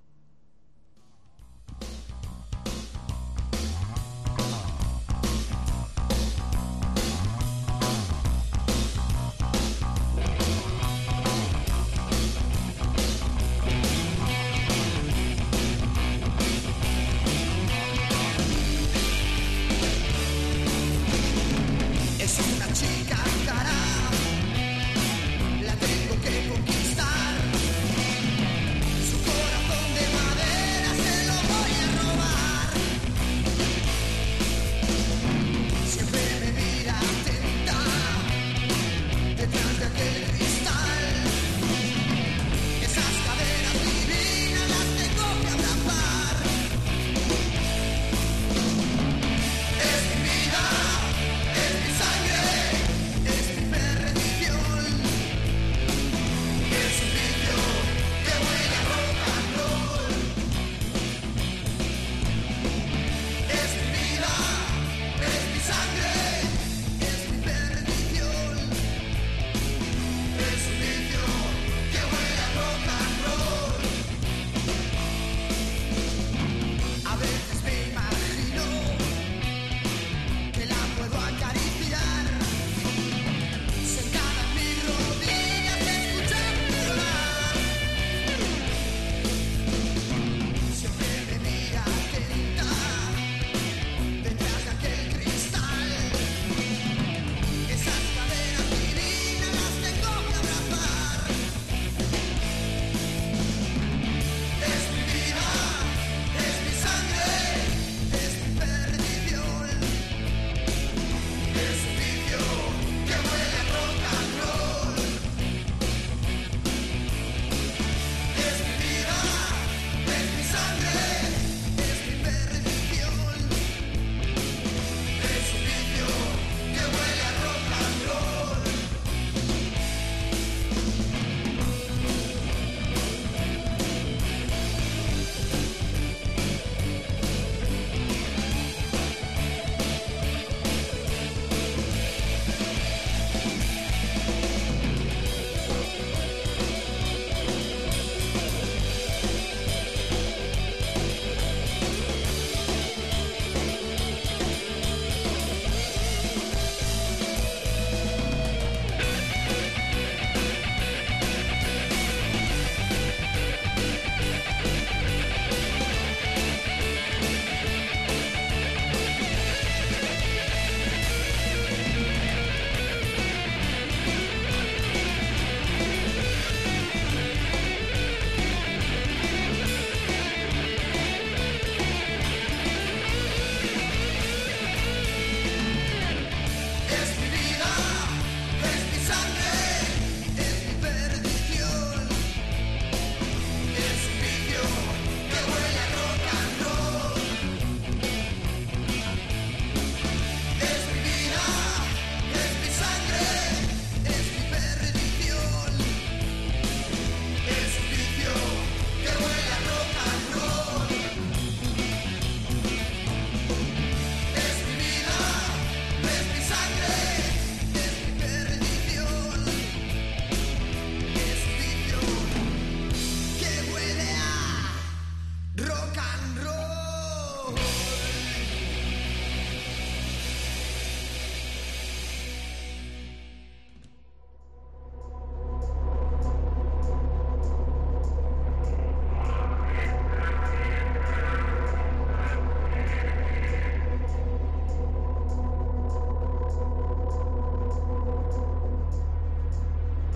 Es una chica cara, la tengo que conquistar.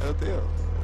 tío.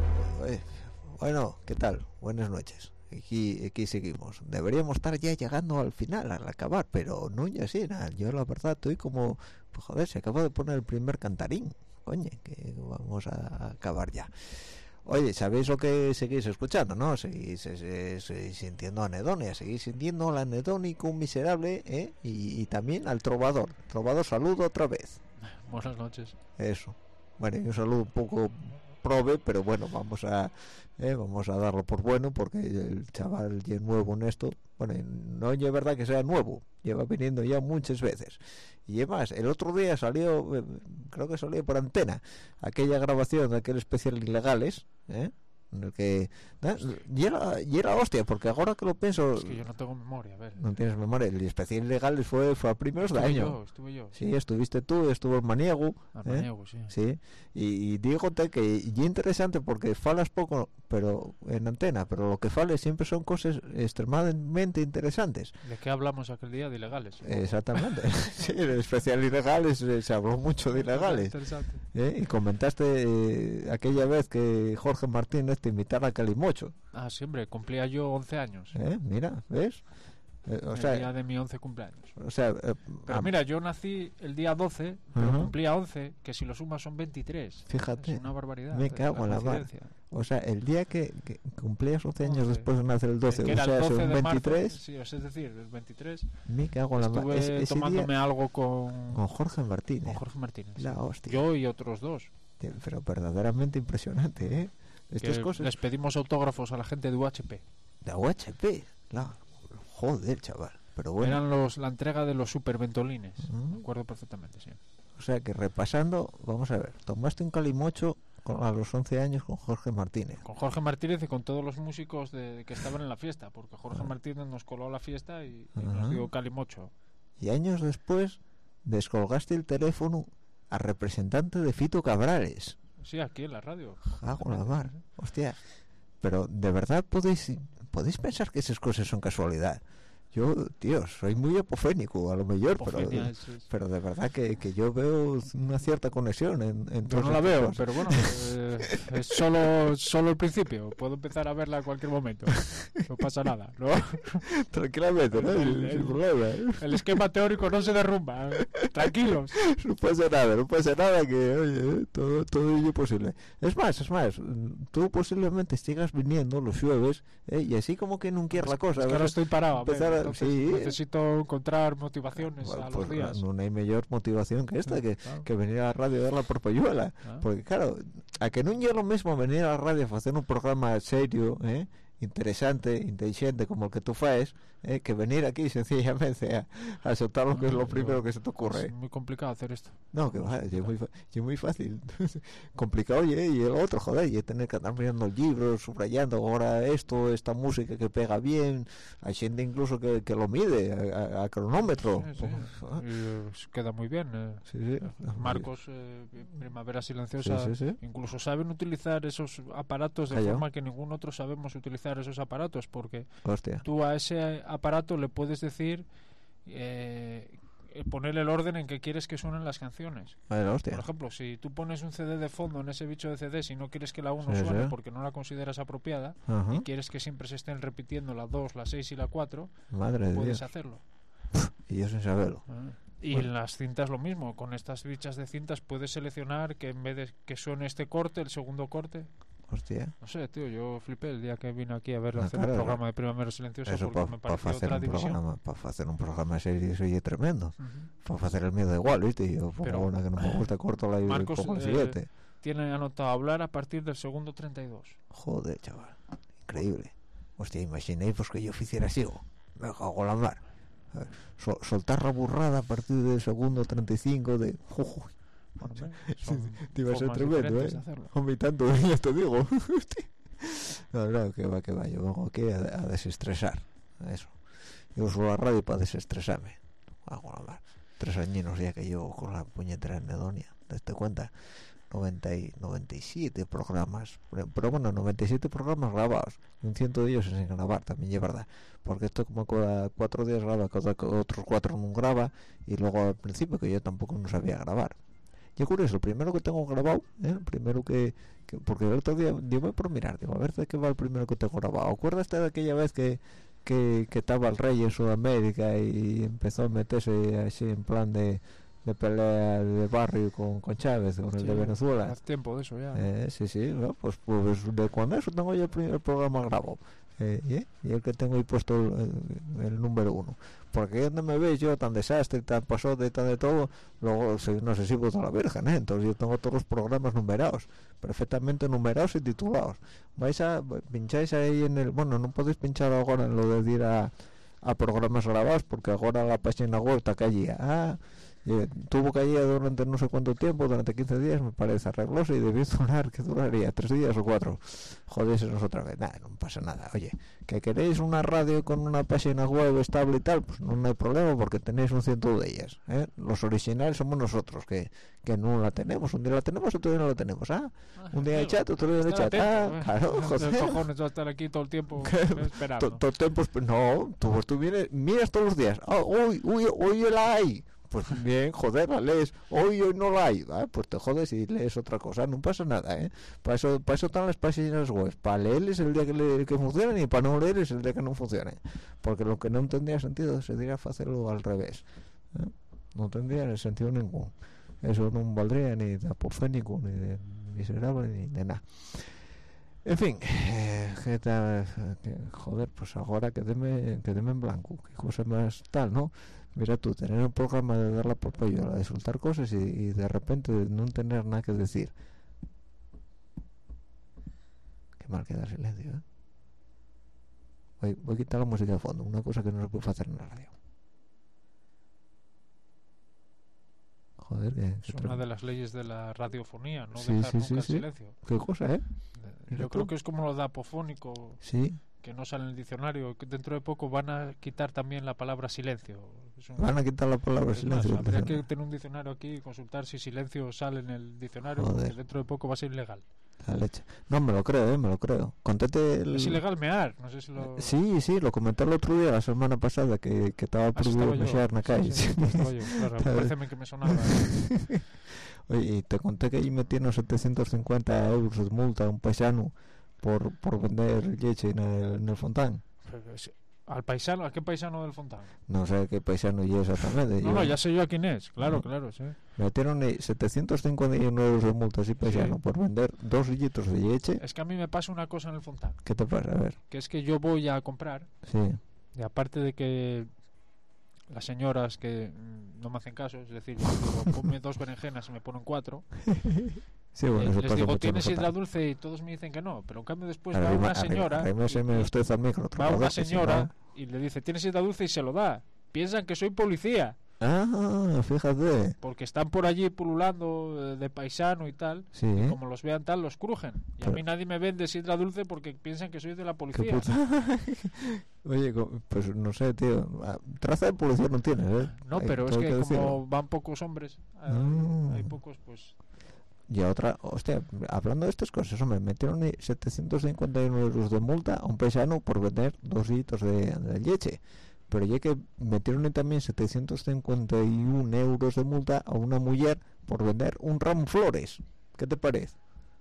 Bueno, ¿qué tal? Buenas noches. Aquí seguimos. Deberíamos estar ya llegando al final, al acabar, pero no ya así, nada. Yo la verdad estoy como, pues joder, se acaba de poner el primer cantarín. Coño, que vamos a acabar ya. Oye, ¿sabéis lo que seguís escuchando, no? Seguís sintiendo anedonia, seguís sintiendo al anedónico miserable, ¿eh? Y también al trovador. Trovador, saludo otra vez. Buenas noches. Eso. Bueno, y un saludo un poco prove, pero bueno, vamos a darlo por bueno, porque el chaval ya es nuevo en esto. Bueno, no es verdad que sea nuevo, lleva viniendo ya muchas veces. Y además, el otro día salió, creo que salió por antena, aquella grabación de aquel especial Ilegales, en el que y era hostia, porque ahora que lo pienso, es que yo no tengo memoria, a ver. No tienes memoria. El especial Ilegales fue a primeros de año. Estuve yo. Sí, estuviste tú, estuvo el Maniego. Maniego, sí. Y dígote que es interesante porque falas poco, pero en antena, pero lo que fales siempre son cosas extremadamente interesantes. ¿De qué hablamos aquel día? De Ilegales. Exactamente. Sí, el especial Ilegales, se habló mucho de Ilegales. Interesante. Y comentaste aquella vez que Jorge Martínez te invitara a Calimocho. Ah, siempre, cumplía yo 11 años. Mira, ¿ves? El día de mi 11 cumpleaños. O sea, pero mira, yo nací el día 12, pero cumplía 11, que si lo sumas son 23. Fíjate. Es una barbaridad. Me cago en la mar. O sea, el día que cumplías 11 años después de nacer el 12, que era o sea, el 12 son de 23. Marzo, sí, es decir, el 23. Me cago en la mar. Estuve tomándome algo con Jorge Martínez. Con Jorge Martínez. La hostia. Yo y otros dos. Pero verdaderamente impresionante, ¿eh? Estas cosas. Les pedimos autógrafos a la gente de UHP. ¿De UHP? Joder, chaval. Pero bueno. Eran la entrega de los superventolines. Me acuerdo perfectamente, sí. O sea que repasando, vamos a ver, tomaste un calimocho a los 11 años con Jorge Martínez. Con Jorge Martínez y con todos los músicos que estaban en la fiesta, porque Jorge Martínez nos coló a la fiesta y nos dio calimocho. Y años después descolgaste el teléfono al representante de Fito Cabrales. Sí, aquí en la radio. Con la mar. Hostia. Pero de verdad podéis pensar que esas cosas son casualidad. Yo, tío, soy muy apofénico a lo mejor, pero de verdad que yo veo una cierta conexión en yo no la veo, pero bueno, es solo el principio. Puedo empezar a verla en cualquier momento. No pasa nada, ¿no? Tranquilamente, ¿no? Sin problema. El esquema teórico no se derrumba. Tranquilos. No pasa nada que, oye, todo ello posible. Es más, tú posiblemente sigas viniendo los jueves, y así como que no quieres la cosa. Es que ahora estoy parado. Sí. Necesito encontrar motivaciones a los días. No hay mayor motivación que esta, que venir a la radio a darla por payuela. Porque claro, a que no es lo mismo venir a la radio a hacer un programa serio, interesante, inteligente como el que tú faes, que venir aquí sencillamente a soltar lo que es lo primero que se te ocurre. Es muy complicado hacer esto. No, que va, es muy fácil. Complicado y el otro, joder, y tener que andar mirando libros, subrayando ahora esta música que pega bien, hay gente incluso que lo mide a cronómetro. Sí. Y queda muy bien. Sí. Marcos, Primavera Silenciosa, incluso saben utilizar esos aparatos de forma que ningún otro sabemos utilizar esos aparatos, porque tú a ese aparato le puedes decir poner el orden en que quieres que suenen las canciones. Por ejemplo, si tú pones un CD de fondo en ese bicho de CD, si no quieres que la 1 suene porque no la consideras apropiada y quieres que siempre se estén repitiendo la 2, la 6 y la 4, puedes hacerlo. Y yo sin saberlo. Y en las cintas lo mismo, con estas bichas de cintas puedes seleccionar que en vez de que suene este corte, el segundo corte. Hostia. No sé, tío, yo flipé el día que vine aquí a ver hacer un programa de Primavera Silenciosa, eso porque me pareció otra división. Para hacer un programa serio eso es tremendo. Para hacer el mío da igual, ¿viste? Yo pongo una que no me gusta, corto la y pongo la siguiente. Tiene anotado hablar a partir del segundo 32. Joder, chaval, increíble. Hostia, imaginéis pues que yo hiciera así, me cago en la mar. Soltar la burrada a partir del segundo 35 de... Bueno, te iba a ser tremendo, hombre, tanto ya te digo. no, que va, yo vengo aquí a desestresar, eso. Yo uso la radio para desestresarme. Hago la mar. 3 añinos ya que llevo con la puñetera anedonia, te cuenta. 97 programas, pero bueno, 97 programas grabados y un 100 de ellos sin grabar, también es verdad, porque esto como cada 4 días graba, cada otros 4 no graba, y luego al principio que yo tampoco no sabía grabar. Y curioso, el primero que tengo grabado, el primero que porque el otro día digo por mirar, digo a ver de qué va el primero que tengo grabado. ¿Acuerdas de aquella vez que estaba el rey en Sudamérica y empezó a meterse así en plan de pelea de barrio con Chávez, con el de Venezuela? Hace tiempo de eso ya. Sí, ¿no? Pues de cuando eso tengo yo el primer programa grabado. Y el que tengo ahí puesto el número 1, porque donde me veis yo tan desastre, tan pasote, tan de todo, luego no sé si voto a la Virgen, entonces yo tengo todos los programas numerados, perfectamente numerados y titulados. Pincháis ahí en el, bueno, no podéis pinchar ahora en lo de ir a programas grabados, porque ahora la página web está callada. Tuvo caída durante no sé cuánto tiempo, durante 15 días me parece, arreglóse y debió durar, que duraría 3 días o 4. Jodésenos otra vez. Nada, no pasa nada. Oye, que queréis una radio con una página web estable y tal, pues no hay problema, porque tenéis un ciento de ellas, los originales somos nosotros, que no la tenemos. Un día la tenemos, otro día no la tenemos. Un día de chat, otro día de chat. Claro, joder. Cojones va a estar aquí todo el tiempo esperando. Todo el tiempo, no, tú vienes, miras todos los días. Hoy la hay. Pues bien, joder, la lees. Hoy no la hay. Pues te jodes y lees otra cosa. No pasa nada, Para eso están las páginas web. Para leerles el día que funcionen y para no leerles el día que no funcionen. Porque lo que no tendría sentido sería hacerlo al revés. No tendría sentido ninguno. Eso no valdría ni de apofénico, ni de miserable, ni de nada. En fin, ¿qué tal? Joder, pues ahora quedéme en blanco. Qué cosa más tal, ¿no? Mira tú, tener un programa de dar la papayola, de soltar cosas y de repente no tener nada que decir. Qué mal queda el silencio, Voy a quitar la música de fondo, una cosa que no se puede hacer en la radio. Joder, es una de las leyes de la radiofonía, no dejar nunca el silencio. ¿Qué cosa, Yo creo que es como lo de apofónico. Sí. Que no sale en el diccionario, que dentro de poco van a quitar también la palabra silencio. Van a quitar la palabra silencio. Habría que tener un diccionario aquí y consultar si silencio sale en el diccionario, porque dentro de poco va a ser ilegal. La leche. No, me lo creo. Contate es ilegal mear, no sé si lo... Sí, lo comenté el otro día, la semana pasada, que estaba prohibido mear en la calle. Sí, estaba yo, claro, parece que me sonaba. Oye, y te conté que allí metieron 750 euros de multa a un paisano por vender leche en el Fontán. ¿Al paisano? ¿A qué paisano del Fontán? No sé qué paisano y exactamente. No, ya sé yo a quién es. Claro, sí. Metieron 751 euros de multa así paisano por vender 2 litros de leche. Es que a mí me pasa una cosa en el Fontán. ¿Qué te pasa? A ver. Que es que yo voy a comprar. Sí. Y aparte de que las señoras que no me hacen caso, es decir, yo digo, ponme 2 berenjenas y me ponen 4. Sí, bueno, les digo, ¿tienes sidra dulce? Y todos me dicen que no, pero en cambio después va una señora va una señora y le dice, ¿tienes sidra dulce? Y se lo da. Piensan que soy policía. Fíjate, porque están por allí pululando de paisano y tal, sí. Y como los vean tal, los crujen. Y a mí nadie me vende sidra dulce porque piensan que soy de la policía. Oye, pues no sé, tío, traza de policía no tienes, No, pero es que como van pocos hombres, hay pocos, pues... Y otra, hostia, hablando de estas cosas, hombre, metieron 751 euros de multa a un paisano por vender 2 litros de leche. Pero ya que metieron también 751 euros de multa a una mujer por vender un ramo de flores. ¿Qué te parece?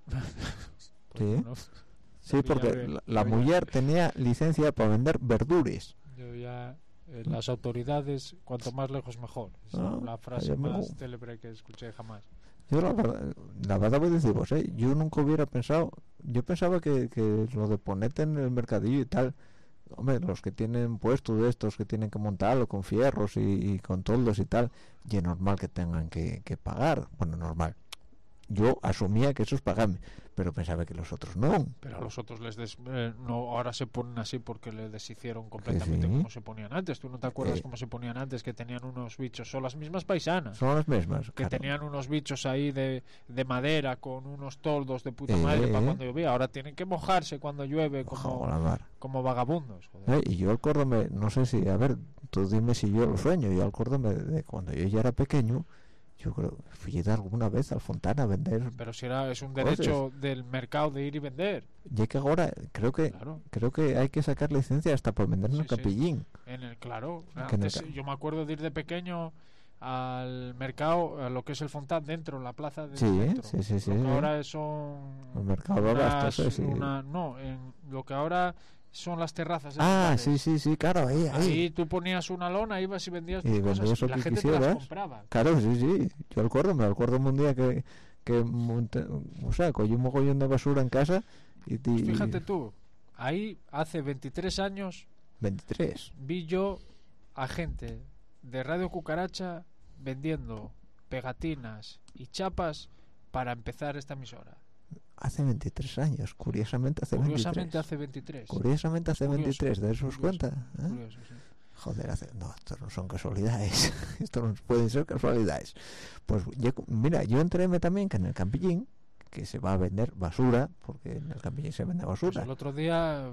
Sí, sí, porque la mujer tenía licencia para vender verduras. Yo ya... las autoridades, cuanto más lejos mejor. Es la frase más célebre que escuché jamás. Yo la verdad voy a decir vos, yo nunca hubiera pensado, yo pensaba que lo de ponerte en el mercadillo y tal, hombre, los que tienen puestos de estos que tienen que montarlo con fierros y con toldos y tal, y es normal que tengan que pagar. Bueno, normal, yo asumía que eso es pagarme, pero pensaba que los otros no. Pero a los otros no, ahora se ponen así porque le deshicieron completamente como se ponían antes. ¿Tú no te acuerdas cómo se ponían antes? Que tenían unos bichos, son las mismas paisanas. Son las mismas. Que claro. Tenían unos bichos ahí de madera con unos toldos de puta madre para cuando llovía. Ahora tienen que mojarse cuando llueve como vagabundos. Y yo acuérdame, no sé si, a ver, tú dime si yo lo sueño. Yo acuérdame de cuando yo ya era pequeño. Yo creo que fui alguna vez al Fontana a vender. Pero si es un derecho del mercado de ir y vender. Ya que ahora creo que hay que sacar licencia hasta por vender en el capellín. Claro. Antes, yo me acuerdo de ir de pequeño al mercado, a lo que es el Fontán dentro, en la plaza de sí, dentro. sí. Lo que ahora son el mercado de abastos, sí. Lo que ahora son las terrazas. Sí, claro, ahí tú ponías una lona, ibas y vendías tus vendías cosas, lo y la que gente quisieras. te las compraba. Claro, sí. Yo me acuerdo un día que o sea, cogí un mogollón de basura en casa Pues fíjate tú, ahí hace 23 años 23 vi yo a gente de Radio Cucaracha vendiendo pegatinas y chapas para empezar esta emisora. Hace 23 años, curiosamente hace 23. Curiosamente hace 23, ¿de eso os cuenta? Curioso, sí. Joder, no, esto no son casualidades. Esto no pueden ser casualidades. Pues mira, yo entréme también que en el Campillín, que se va a vender basura, porque en el Campillín se vende basura. Pues el otro día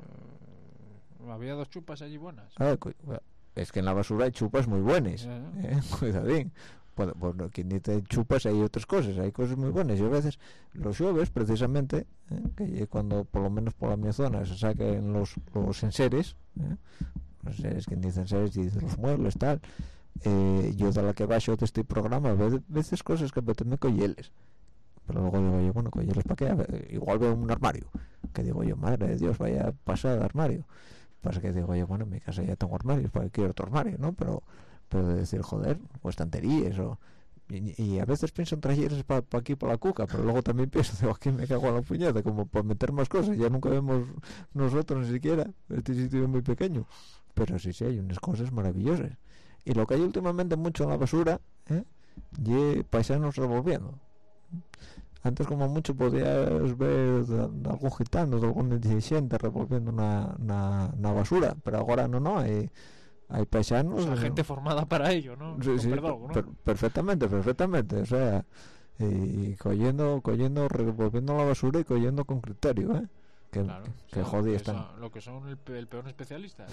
había 2 chupas allí buenas. Es que en la basura hay chupas muy buenas. Cuidadín. Bueno, quien dice chupas, hay otras cosas, hay cosas muy buenas. Yo a veces los jueves, precisamente, que cuando por lo menos por la mi zona se saquen los enseres, los enseres, quien dice enseres y dice los muebles, tal, yo de la que bajo de este programa, a veces cosas que me colleles. Pero luego digo yo, bueno, colleles para qué, igual veo un armario, que digo yo, madre de Dios, vaya pasada de armario. Pasa que digo yo, bueno, en mi casa ya tengo armarios, para que quiero otro armario, ¿no? Pero de decir, joder, o estanterías, y a veces pienso en talleres para aquí, para la cuca, pero luego también pienso, digo, aquí me cago en la puñeta, como para meter más cosas, ya nunca vemos nosotros ni siquiera, este sitio es muy pequeño, pero sí, hay unas cosas maravillosas. Y lo que hay últimamente mucho en la basura, y paisanos revolviendo. Antes como mucho podías ver de algún gitano, de algún dirigente revolviendo una basura, pero ahora no, hay paisanos, o sea, gente formada para ello, ¿no? Sí, perdón, ¿no? Perfectamente, o sea, y cogiendo, revolviendo la basura y cogiendo con criterio, que jodidos están. Lo que son el peor especialista.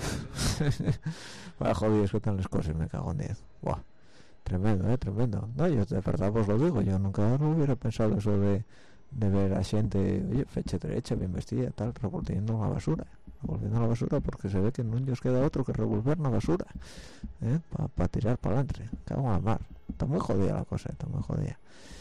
Vaya jodidos que están las cosas, me cago en 10. Buah, tremendo. No, yo de verdad os lo digo, yo nunca lo hubiera pensado eso de ver a gente, oye, fecha derecha, bien vestida, tal, revolviendo la basura, porque se ve que no nos queda otro que revolver la basura, para tirar para adelante. Cago en la mar. Está muy jodida la cosa, está muy jodida.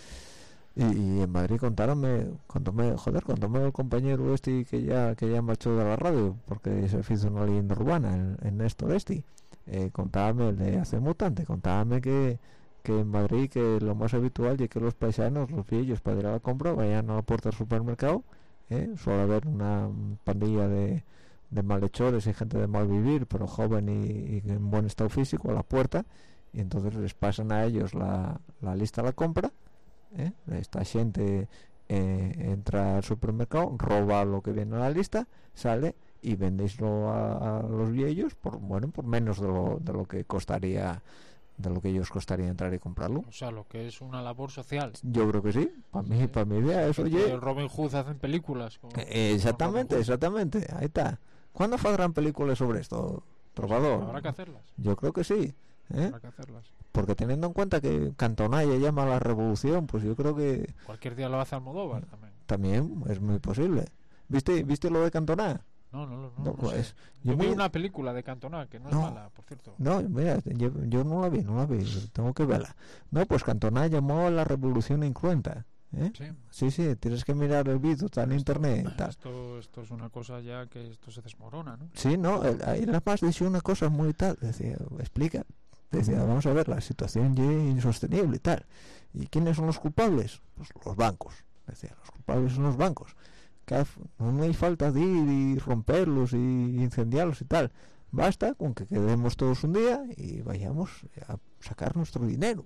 Y en Madrid contaronme, contóme el compañero este que ya marchó de la radio, porque se hizo una leyenda urbana en esto contábame el de Hace Mutante, contábame que en Madrid que lo más habitual es que los paisanos, los viejos, para ir a la compra vayan a la puerta del supermercado, suele haber una pandilla de malhechores y gente de mal vivir, pero joven y en buen estado físico, a la puerta, y entonces les pasan a ellos la lista de la compra. Esta gente entra al supermercado, roba lo que viene a la lista, sale y vendéislo a los viejos por menos de lo que costaría, de lo que ellos costaría entrar y comprarlo. O sea, lo que es una labor social. Yo creo que sí, para mi idea eso. El Robin Hood hacen películas exactamente, ahí está. ¿Cuándo saldrán películas sobre esto, Trovador? Pues habrá que hacerlas. Yo creo que sí. Habrá que hacerlas. Porque teniendo en cuenta que Cantona ya llama a la revolución, pues yo creo que cualquier día lo hace Almodóvar también es muy posible. ¿Viste lo de Cantona? No, pues sé. Yo vi una película de Cantona que no es mala, por cierto. No, mira, yo no la vi, tengo que verla. No, pues Cantona llamó a la revolución incruenta. Sí, tienes que mirar el vídeo, está en internet y tal. Esto es una cosa ya que esto se desmorona, ¿no? Sí, no, ahí la más decía una cosa muy tal, decía, vamos a ver, la situación ya es insostenible y tal. ¿Y quiénes son los culpables? Pues los bancos. Decía, los culpables son los bancos. Que no hay falta de ir y romperlos y incendiarlos y tal. Basta con que quedemos todos un día y vayamos a sacar nuestro dinero.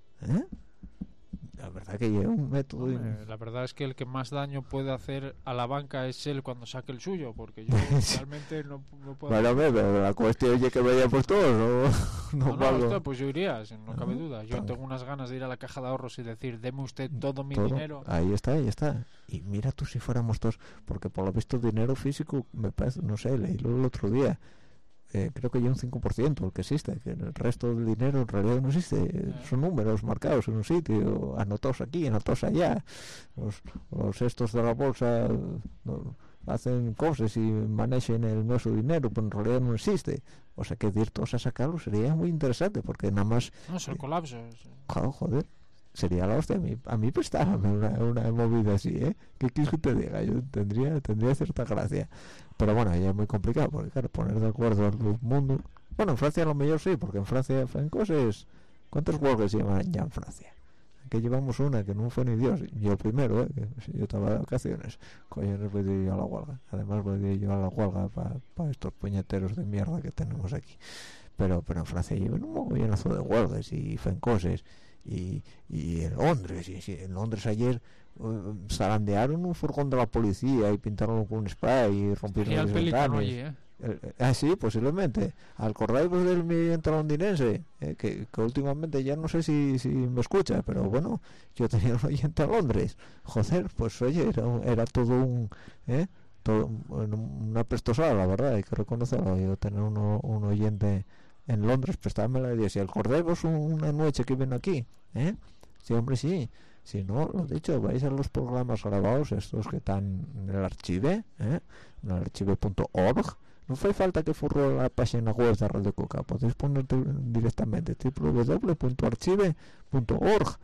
La verdad que es un método. La verdad es que el que más daño puede hacer a la banca es él cuando saque el suyo, porque yo realmente no puedo. Bueno, pero la cuestión es que vayamos todos, pues yo iría, no cabe duda. Yo tengo unas ganas de ir a la caja de ahorros y decir, deme usted todo mi dinero. Ahí está. Y mira tú si fuéramos todos, porque por lo visto dinero físico, me parece, no sé, leílo el otro día. Creo que hay un 5% el que existe, que el resto del dinero en realidad no existe, son números marcados en un sitio, anotados aquí, anotados allá, los estos de la bolsa, hacen cosas y manejen el nuestro dinero, pero en realidad no existe. O sea que ir todos a sacarlo sería muy interesante, porque nada más... No, es el colapso. Claro, joder, sería la hostia. A mí prestarme una movida así, ¿eh? ¿Qué quieres que te diga? Yo tendría cierta gracia. Pero bueno, ya es muy complicado, porque claro, poner de acuerdo al mundo... Bueno, en Francia a lo mejor sí, porque en Francia, cosas... ¿Cuántas huelgas llevan ya en Francia? Que llevamos una que no fue ni Dios, yo primero, que yo estaba de vacaciones, coño, no voy a ir yo a la huelga, además voy a ir yo a la huelga para estos puñeteros de mierda que tenemos aquí, pero en Francia llevan un mogollonazo de huelgas y cosas, y en Londres, en Londres ayer zarandearon un furgón de la policía y pintaron con un spray y rompieron las ventanas. Allí, Sí, posiblemente. Acordáis del movimiento londinense, que últimamente ya no sé si me escucha, pero bueno, yo tenía un oyente a Londres. Joder, pues oye, era todo todo una prestosada, la verdad, hay que reconocerlo. Yo tener un oyente en Londres, prestarme la idea. Si acordáis una noche que vino aquí, sí, hombre, sí. Si no, lo dicho, vais a los programas grabados, estos que están en el archive, en el archive.org. No hace falta que furro la página web de Radio Cuca, podéis poner directamente www.archive.org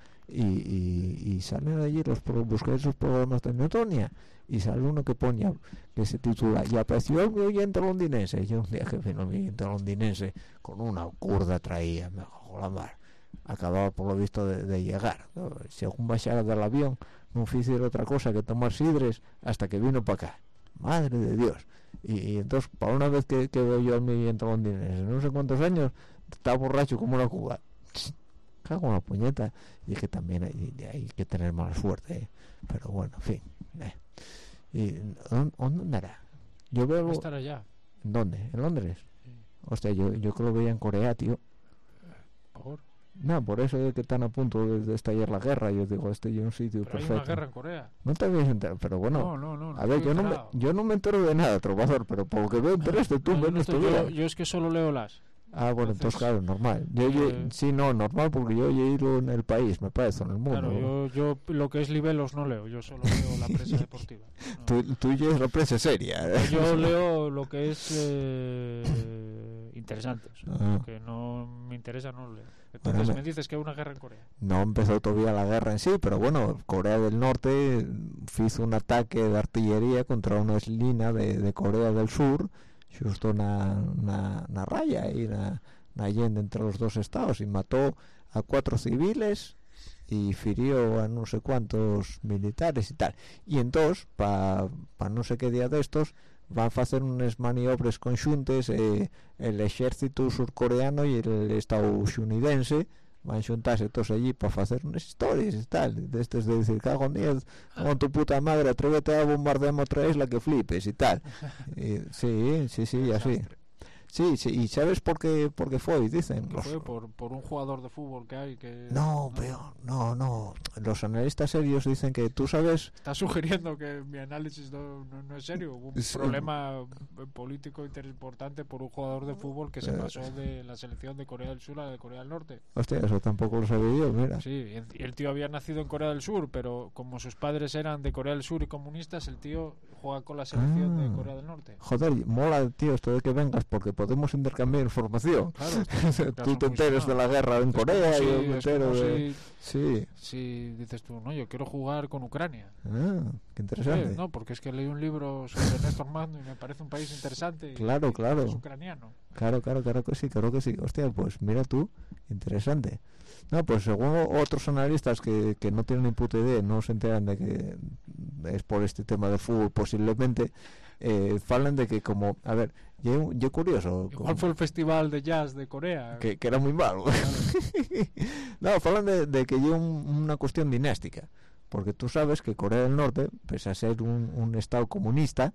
y salen allí buscáis esos programas de Newtonia y sale uno que ponía, que se titula "Y apareció mi oyente londinense". Yo un día que vino mi oyente londinense con una curda traía, me cago la mar, acababa por lo visto de llegar, según bajara del avión no hice otra cosa que tomar sidres hasta que vino para acá, madre de Dios. Y entonces, para una vez que veo yo a mi oyente londinense, no sé cuántos años, está borracho como una cuba, cago en la puñeta. Y es que también hay que tener mala suerte, pero bueno, en fin. ¿Y dónde andará? Yo veo... Va a estar allá. ¿En dónde? ¿En Londres? Sí. Hostia, yo creo que lo veía en Corea, tío. ¿Por? No, por eso es que están a punto de estallar la guerra. Yo digo, este es un sitio pero perfecto. Hay una guerra en Corea. No te habías enterado, pero bueno. No, a ver, yo no me entero de nada, trovador, pero por lo que veo enteraste tú, menos tú. Yo es que solo leo las. Ah, bueno, entonces claro, normal. Sí, no, normal, porque yo he ido en El País, me parece, en El Mundo. Claro, yo lo que es libelos no leo, yo solo leo la prensa deportiva. No. Tú ya es la prensa seria. Yo leo lo que es interesante. Lo que no me interesa no lo leo. Entonces bueno, me dices que hay una guerra en Corea. No empezó todavía la guerra en sí, pero bueno, Corea del Norte hizo un ataque de artillería contra una línea de Corea del Sur, justo una raya ahí, una allende entre los dos estados, y mató a 4 civiles y firió a no sé cuántos militares y tal. Y entonces, para no sé qué día de estos, van a hacer unas maniobras conjuntas, el ejército surcoreano y el estadounidense van a juntarse todos allí para hacer unas historias y tal, de estos de decir, cago en 10, con tu puta madre, atrévete a bombardear otra isla que flipes y tal. Y, sí, así. Sí, ¿y sabes por qué fue? Dicen. Fue por un jugador de fútbol que hay que... No, pero no. Los analistas serios dicen que tú sabes... Estás sugiriendo que mi análisis no es serio. Hubo un problema político importante por un jugador de fútbol que se pasó de la selección de Corea del Sur a la de Corea del Norte. Hostia, eso tampoco lo sabía yo, mira. Sí, el tío había nacido en Corea del Sur, pero como sus padres eran de Corea del Sur y comunistas, el tío juega con la selección de Corea del Norte. Joder, mola, tío, esto de que vengas, porque podemos intercambiar información. Claro, tú te enteres de la guerra en Corea y yo me entero de... Sí, dices tú, no, yo quiero jugar con Ucrania. Qué interesante. No, porque es que leí un libro sobre Néstor Magno y me parece un país interesante. Claro. Es ucraniano. Claro que sí. Hostia, pues mira tú, interesante. No, pues según otros analistas que no tienen ni puta idea, no se enteran de que es por este tema de fútbol posiblemente, falan de que como, a ver, yo curioso. Igual fue el festival de jazz de Corea. Que era muy malo. No, falan de que hay una cuestión dinástica, porque tú sabes que Corea del Norte, pese a ser un estado comunista,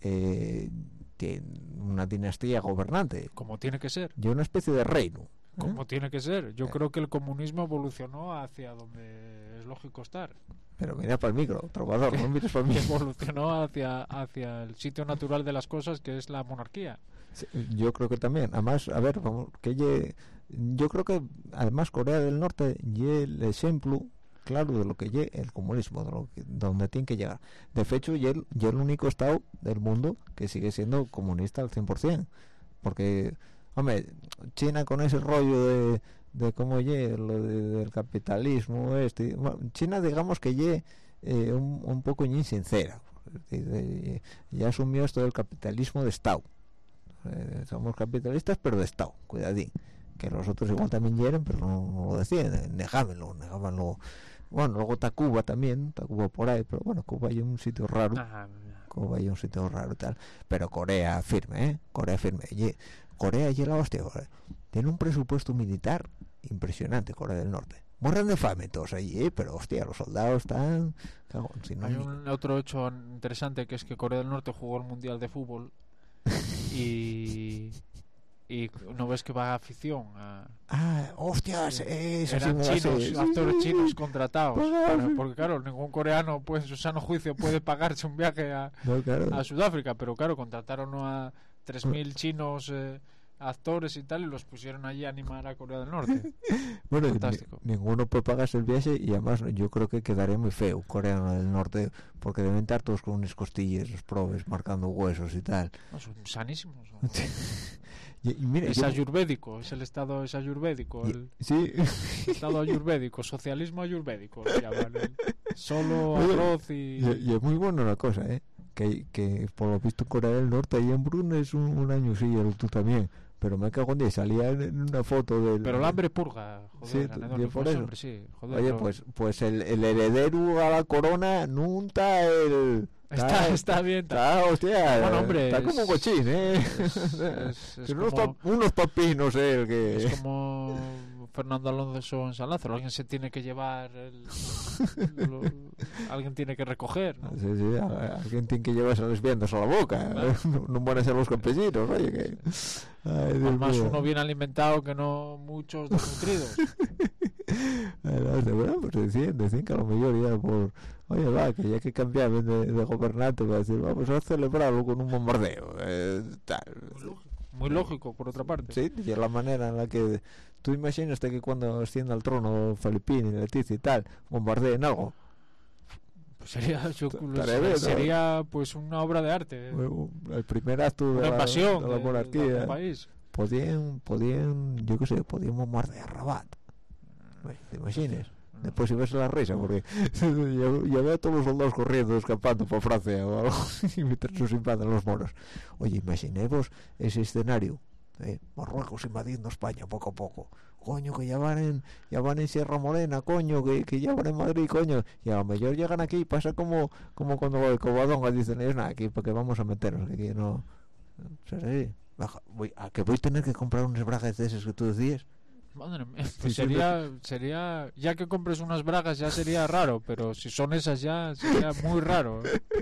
tiene una dinastía gobernante. Como tiene que ser. Y una especie de reino. Como tiene que ser. Yo creo que el comunismo evolucionó hacia donde es lógico estar. Pero mira para el micro, trovador, no mires para mí. Evolucionó hacia el sitio natural de las cosas, que es la monarquía. Sí, yo creo que también. Además, a ver, yo creo que además Corea del Norte y el ejemplo claro de lo que es el comunismo, de donde tiene que llegar. De hecho, y el único estado del mundo que sigue siendo comunista al 100%, porque, hombre, China con ese rollo de cómo es lo del capitalismo bueno, China digamos que es un poco insincera, ya asumió esto del capitalismo de Estado. Somos capitalistas pero de Estado, cuidadín, que los otros igual también quieren, pero no lo decían, negábanlo. Bueno, luego está Cuba también, está Cuba por ahí, pero bueno, Cuba hay un sitio raro. Cuba hay un sitio raro y tal, pero Corea firme, Corea firme. Corea y la hostia, tiene un presupuesto militar impresionante, Corea del Norte. Mueren de fame todos allí, pero hostia, los soldados están... Hay otro hecho interesante, que es que Corea del Norte jugó el Mundial de Fútbol y no ves que va a afición hostias, eran chinos, actores chinos contratados porque claro, ningún coreano pues en su sano juicio puede pagarse un viaje a Sudáfrica, pero claro, contrataron a 3.000 chinos actores y tal, y los pusieron allí a animar a Corea del Norte. Bueno, ninguno puede pagarse el viaje, y además yo creo que quedaría muy feo Corea del Norte, porque deben estar todos con unas costillas, los probes, marcando huesos y tal. No, son sanísimos. y mira, es ayurvédico, es el estado ayurvédico, sí. Estado ayurvédico, socialismo ayurvédico, solo arroz y es muy bueno una cosa, que por lo visto Corea del Norte ahí en Brunei es un año, sí, tú también, pero me cago en 10, salía en una foto del... Pero el hambre purga, joder, sí, por eso. Hombre, sí, joder, oye, pues el heredero a la corona nunca el... Está bien. Hostia, bueno, hombre, está como cochín, es como, unos papinos, que... Es como Fernando Alonso en San Lázaro, alguien se tiene que llevar alguien tiene que recoger, ¿no? Sí, alguien tiene que llevarse las viandas a la boca, no van a ser los campesinos, oye, que... Además uno bien alimentado que no muchos desnutridos. Bueno, pues decían que a lo mejor ya por... Oye, va, que ya que cambiaban de gobernante, va a decir, vamos a celebrarlo con un bombardeo, tal. Muy lógico, por otra parte. Sí, y es la manera en la que tú imaginas que cuando ascienda al trono Felipín y Leticia y tal, bombardeen algo. Pues sería pues una obra de arte. El primer acto de la monarquía. Del país. Podían, yo qué sé, podían bombardear Rabat. ¿Te imaginas? Después si ves la risa, porque ya veo a todos los soldados corriendo, escapando por Francia o algo, y mientras nos invaden los moros. Oye, imaginemos ese escenario, Marruecos invadiendo España poco a poco. Coño, que ya van en Sierra Morena, coño, que ya van en Madrid, coño. Y a lo mejor llegan aquí y pasa como cuando el Covadonga dicen, es nada, aquí porque vamos a meternos, aquí no... Sí. ¿A que voy a tener que comprar unas bragas de esas que tú decías? Madre mía, pues sería ya que compres unas bragas ya sería raro, pero si son esas ya sería muy raro.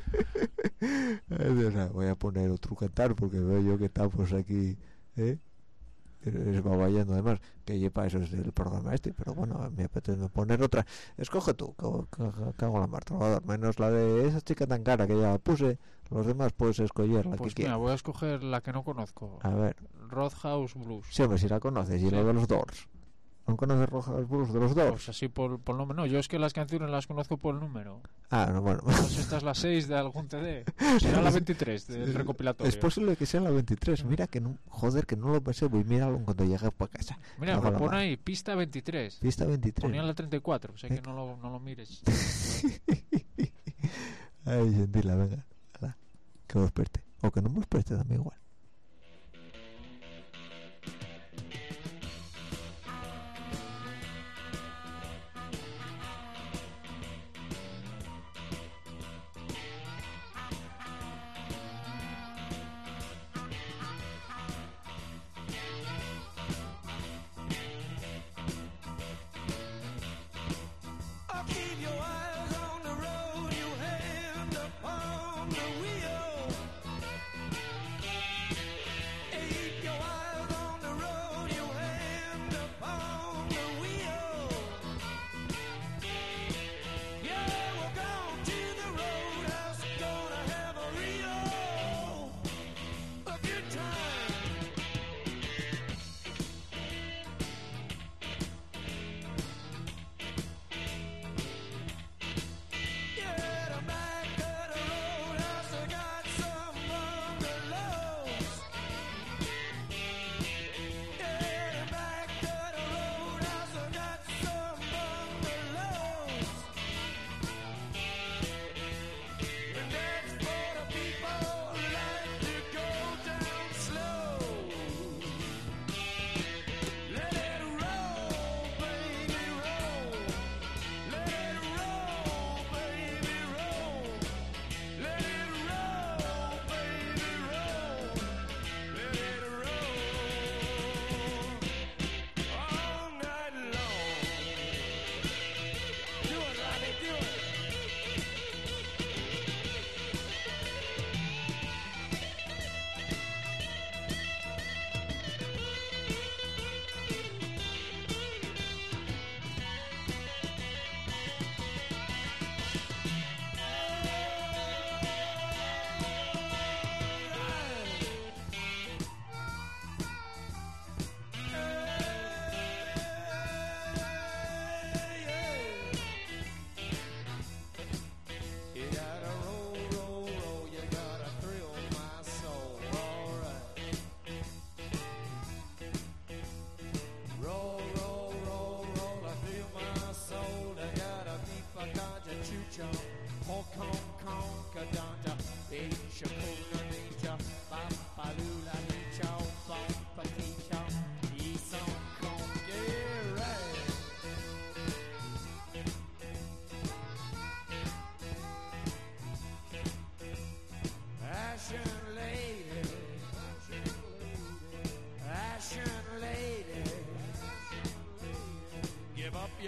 Voy a poner otro cantar porque veo yo que estamos aquí esbaballando, además que lleva eso es el programa pero bueno, me apetece poner otra. Escoge tú, que hago la mar, trovador, menos la de esa chica tan cara que ya puse. Los demás puedes escoger la pues que mira, quieras. Voy a escoger la que no conozco. A ver, Roadhouse Blues. Sí, hombre, si la conoces, y lo de los Doors. ¿No conoces Roadhouse Blues de los Doors? Pues así por el nombre, no, yo es que las canciones las conozco por el número. No, bueno. Pues esta es la 6 de algún TD, será la 23 del recopilatorio. Es posible que sea la 23, mira que no, joder, que no lo pensé, voy a mirarlo cuando llegue para casa. Mira, me pone ahí, pista 23. Pista 23. Ponían la 34, o sea que no lo mires. Ay, Gentila, venga. Que os preste, o que no me os preste, también igual.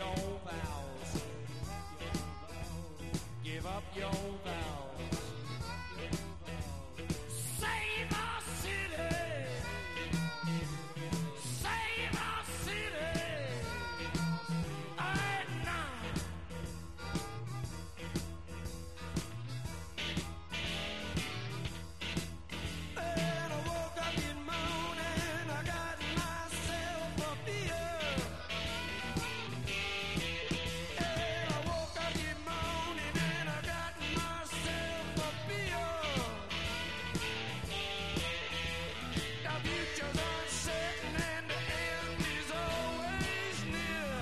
your vows. Give up your vows. Save our city. Save our city. At night. And I woke up in morning, I got myself a beer. And I woke up in morning and I got myself a beer. The future's uncertain and the end is always near.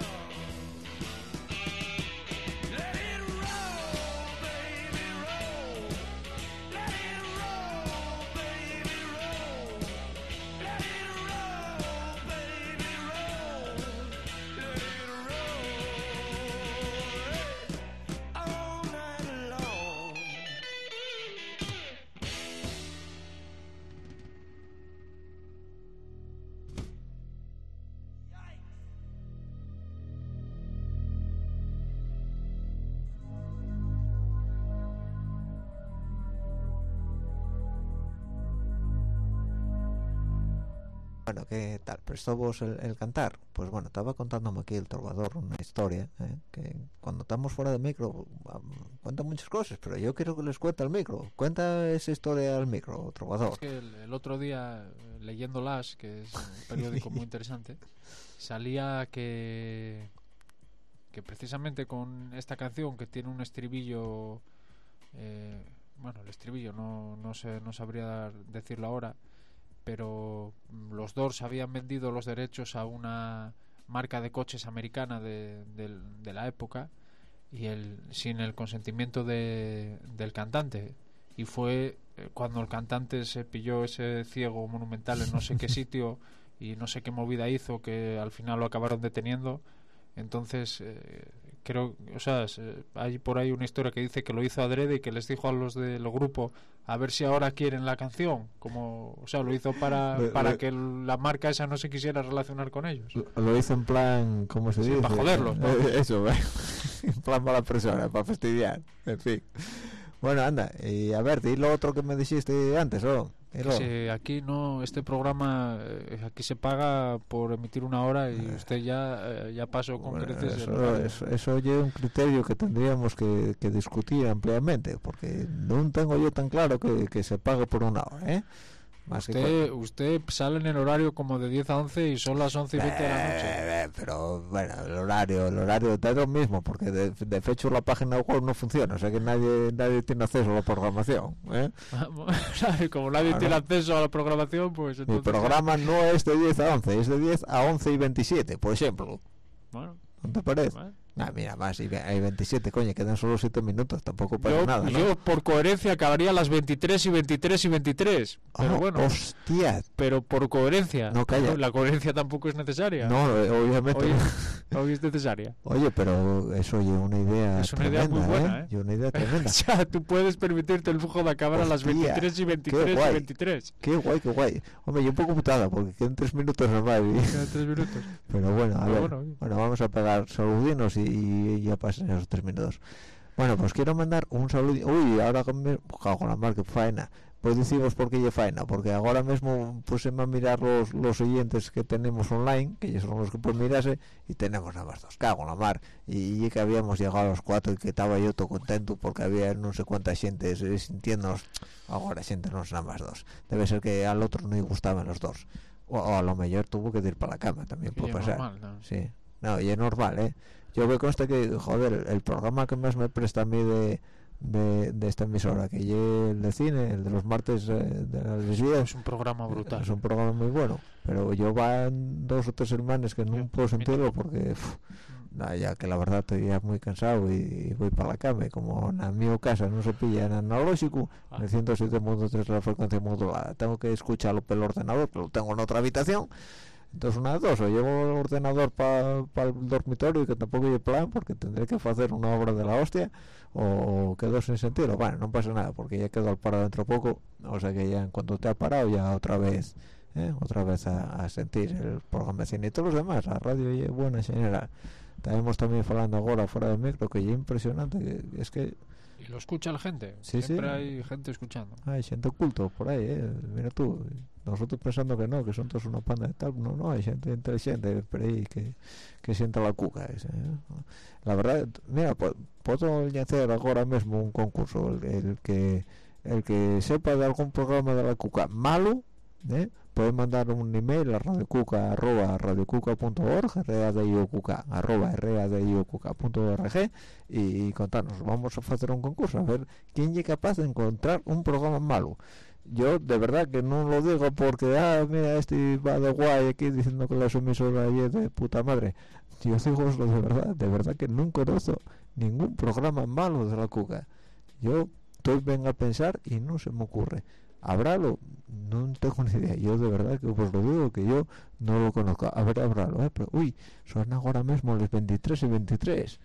Let it roll, baby, roll. Let it roll, baby, roll. Let it roll, baby, roll. Let it roll all night long. Bueno, ¿qué tal? ¿Prestó vos el cantar? Pues bueno, estaba contándome aquí el trovador una historia, que cuando estamos fuera de micro cuenta muchas cosas, pero yo quiero que les cuente al micro. Cuenta esa historia al micro, trovador. Es que el otro día, leyendo Las, que es un periódico muy interesante, salía que precisamente con esta canción que tiene un estribillo, bueno, el estribillo no sabría decirlo ahora, pero los Doors habían vendido los derechos a una marca de coches americana de la época y sin el consentimiento del cantante, y fue cuando el cantante se pilló ese ciego monumental en no sé qué sitio y no sé qué movida hizo, que al final lo acabaron deteniendo. Entonces creo, o sea, hay por ahí una historia que dice que lo hizo adrede y que les dijo a los del grupo a ver si ahora quieren la canción, como, o sea, lo hizo para que la marca esa no se quisiera relacionar con ellos. Lo hizo en plan, ¿cómo se dice? Para joderlos, ¿no? Eso, en plan mala persona, para fastidiar, en fin. Bueno, anda, y a ver, di lo otro que me dijiste antes, ¿o? Aquí no, este programa aquí se paga por emitir una hora y usted ya pasó con creces. Eso es un criterio que tendríamos que discutir ampliamente, porque no tengo yo tan claro que se pague por una hora, ¿eh? Usted sale en el horario como de 10 a 11 y son las 11 y 20 de la noche. Pero bueno, el horario da lo mismo, porque de hecho la página web no funciona, o sea que nadie tiene acceso a la programación, ¿eh? Como nadie tiene acceso a la programación, pues entonces... Mi programa no es de 10 a 11, es de 10 a 11 y 27, por ejemplo. Bueno, ¿no te parece? Bueno. Mira, más, hay 27, coño, quedan solo 7 minutos, tampoco pasa nada, ¿no? Yo por coherencia acabaría a las 23 y 23 y 23, pero bueno, hostia, pero por coherencia. No, calla. La coherencia tampoco es necesaria. No, obviamente hoy es necesaria. Oye, pero eso es una idea es una tremenda, idea muy buena, ¿eh? Y una idea tremenda. O sea, tú puedes permitirte el lujo de acabar a las 23 y 23 y 23. Qué guay. Hombre, yo un poco putada, porque quedan 3 minutos nomás. Quedan 3 minutos. Pero bueno, a ver. Bueno, vamos a pegar saludinos y ya pasan esos 3 minutos. Bueno, pues quiero mandar un saludo. Uy, ahora me cago en la marca faena. Pues decimos por qué lle faena, porque ahora mismo puse a mirar los oyentes que tenemos online, que ya son los que pueden mirarse, y tenemos nada más 2, cago en la mar, y que habíamos llegado a los 4 y que estaba yo todo contento porque había no sé cuánta gente sintiéndonos. Ahora gente no es nada más 2, debe ser que al otro no le gustaban los 2, o a lo mejor tuvo que ir para la cama, también puede pasar. Normal, ¿no? Sí, no, y es normal, yo me consta que, joder, el programa que más me presta a mí de esta emisora, que lleve el de cine, el de los martes de las lesbianas, es un programa brutal, es un programa muy bueno, pero yo van 2 o 3 semanas que no puedo sentirlo porque ya que la verdad estoy ya muy cansado y voy para la cama, y como en mi casa no se pilla en analógico, en el 107.3 la frecuencia modulada, tengo que escucharlo por el ordenador, que lo tengo en otra habitación. Entonces una de dos, o llevo el ordenador para el dormitorio, que tampoco hay plan porque tendré que hacer una obra de la hostia, o quedo sin sentido. Bueno, no pasa nada porque ya quedo al paro dentro de poco, o sea que ya en cuanto te ha parado ya otra vez a sentir el programa de cine y todos los demás, la radio es buena en general. estábamos también hablando ahora fuera del micro, que es impresionante, que es que... Y lo escucha la gente, sí, siempre sí. hay gente escuchando. Hay gente oculto por ahí, mira tú, nosotros pensando que no, que son todos una panda de tal, no, hay gente inteligente por ahí que sienta la cuca esa, La verdad, mira, puedo hacer ahora mismo un concurso, el que sepa de algún programa de la cuca malo, puede mandar un email a radiocuca@radiocuca.org, radiocuca@radiocuca.org, y contarnos. Vamos a hacer un concurso a ver quién es capaz de encontrar un programa malo. Yo de verdad que no lo digo porque mira, este va de guay aquí diciendo que la emisora es de puta madre. Yo digo lo de verdad que no conozco ningún programa malo de la cuca. Yo estoy venga a pensar y no se me ocurre. ¿Habrálo? No tengo ni idea. Yo de verdad que os lo digo que yo no lo conozco. A ver, habrálo, pero son ahora mismo los 23 y 23,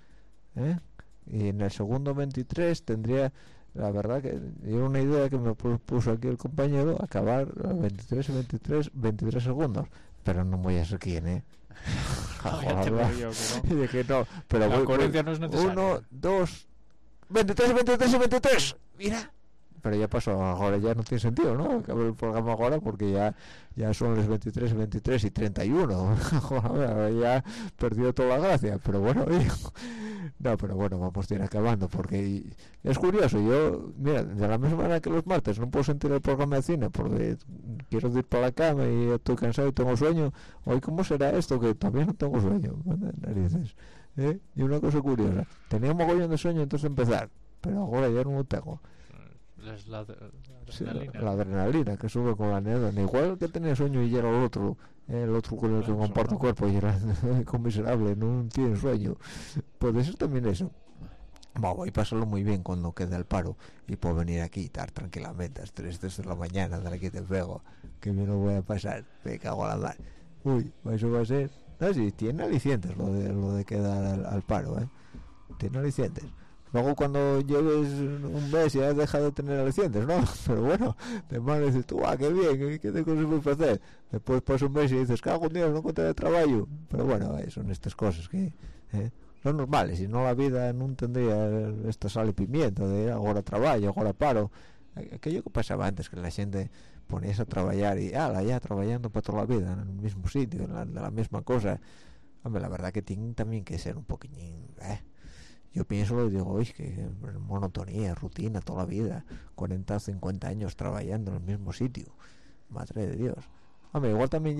y en el segundo 23 tendría, la verdad que yo una idea que me puso aquí el compañero, acabar a 23 y 23 segundos, pero no voy a ser quién, Ya te veo yo, y de que no, pero la coherencia no es necesaria. 1, 2, 23 y 23, mira. Pero ya pasó, ahora ya no tiene sentido, ¿no? Acabar el programa ahora porque ya son los 23 y 31. Joder, ya perdió toda la gracia. Pero bueno, no, pero bueno, vamos a ir acabando porque es curioso. Yo, mira, de la misma manera que los martes no puedo sentir el programa de cine porque quiero ir para la cama y estoy cansado y tengo sueño. Hoy, ¿cómo será esto? Que también no tengo sueño. Narices, Y una cosa curiosa, tenía un mogollón de sueño antes de empezar, pero ahora ya no lo tengo. Es la Sí, adrenalina. la adrenalina que sube con la anécdota, igual que tenía sueño y era el otro con el que comparto cuerpo y era conmiserable, no tiene sueño. Puede ser también eso. Voy a pasarlo muy bien cuando quede el paro y puedo venir aquí y estar tranquilamente a las 3 de la mañana, de aquí te pego, que me lo voy a pasar, me cago a la mar. Eso va a ser, no, sí, tiene alicientes lo de quedar al paro, tiene alicientes. Luego cuando lleves un mes ya deja de tener alicientes, ¿no? Pero bueno, de mano dices tú, qué bien, qué de cosas voy a hacer. Después pasa un mes y dices, cago en Dios, no encontré trabajo. Pero bueno, son estas cosas que son normales, si no la vida no tendría esta sal y pimienta de ahora trabajo, ahora paro. Aquello que pasaba antes, que la gente ponías a trabajar y ya trabajando para toda la vida en el mismo sitio, en la misma cosa. Hombre, la verdad que tiene también que ser un poquillín, Yo pienso y digo, que monotonía, rutina, toda la vida, 40 o 50 años trabajando en el mismo sitio, madre de Dios. Hombre, igual también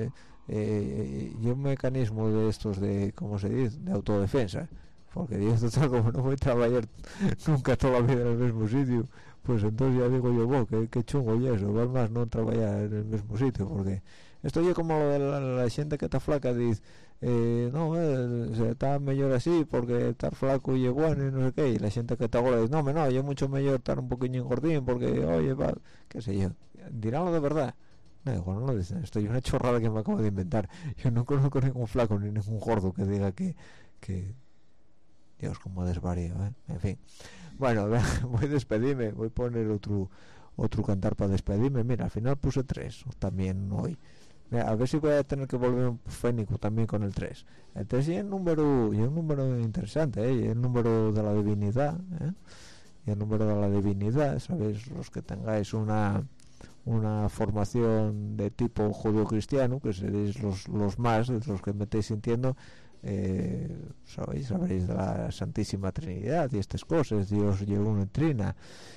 hay un mecanismo de estos de, ¿cómo se dice?, de autodefensa, porque Dios, total, como no voy a trabajar nunca toda la vida en el mismo sitio, pues entonces ya digo yo, qué chungo y eso, igual más no trabajar en el mismo sitio, porque esto yo como lo de la gente que está flaca dice, no, se está mejor así porque estar flaco y es bueno y no sé qué, y la gente que está gorda dice, no, yo mucho mejor estar un poquillo gordín porque, oye, qué sé yo, dirán lo de verdad. No, igual no lo dicen, esto es una chorrada que me acabo de inventar. Yo no conozco ningún flaco ni ningún gordo que diga que Dios, como desvarío, en fin. Bueno, voy a despedirme, voy a poner otro cantar para despedirme. Mira, al final puse 3 también hoy. Mira, a ver si voy a tener que volver un fénico también con el 3. El 3 es un número interesante, y el número de la divinidad, y el número de la divinidad, sabéis, los que tengáis una formación de tipo judío-cristiano, que seréis los más, de los que me estáis sintiendo, sabréis de la Santísima Trinidad y estas cosas, Dios lleva una trina,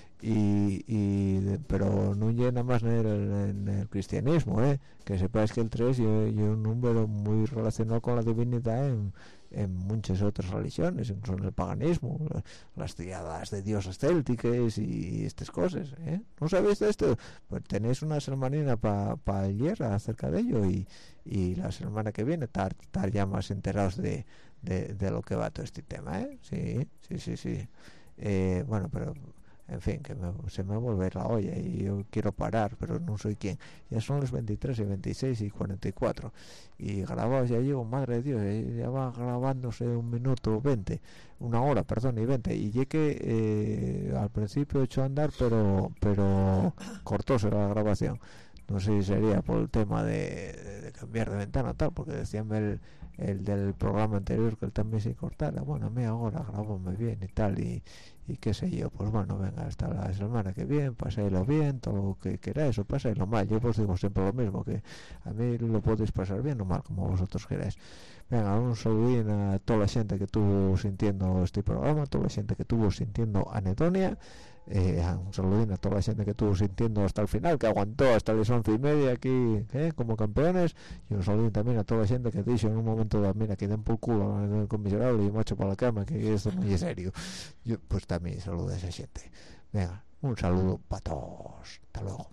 pero no llena más en el cristianismo, que sepáis que el 3 es un número muy relacionado con la divinidad en muchas otras religiones, incluso en el paganismo, las triadas de dioses célticas y estas cosas, ¿no sabéis de esto? Pues tenéis una sermanina para ayer acerca de ello, y la semana que viene estar ya más enterados de lo que va todo este tema, sí. Bueno, pero en fin, que se me va a volver la olla y yo quiero parar, pero no soy quien. Ya son los 23 y 26 y 44 y grabados ya llevo, madre de Dios, ya va grabándose 1 minuto 20, 1 hora, perdón, y 20, y ya que al principio he hecho andar, pero cortóse la grabación. No sé si sería por el tema de cambiar de ventana o tal, porque decíame el del programa anterior, que él también se cortara. Bueno, a mí ahora grabóme bien y tal, y qué sé yo, pues bueno, venga, hasta la semana que viene, paséislo bien, todo lo que queráis, o paséislo mal. Yo os digo siempre lo mismo, que a mí lo podéis pasar bien o mal, como vosotros queráis. Venga, un saludín a toda la gente que estuvo sintiendo este programa, a toda la gente que estuvo sintiendo Anedonia, un saludín a toda la gente que estuvo sintiendo hasta el final, que aguantó hasta las 11:30 aquí, como campeones, y un saludín también a toda la gente que dijo en un momento de, mira, que den por culo en el comisionado y macho para la cama, que esto no es serio. Yo pues también saludo a esa gente. Venga, un saludo para todos, hasta luego.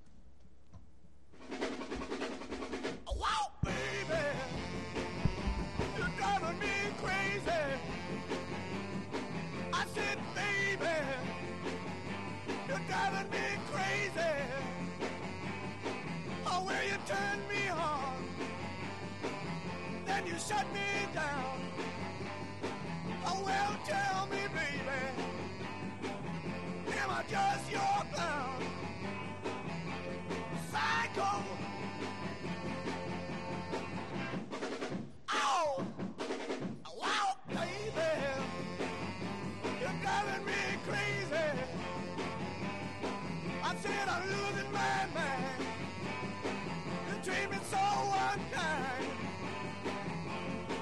Driving me crazy. Oh, where you turn me on, then you shut me down.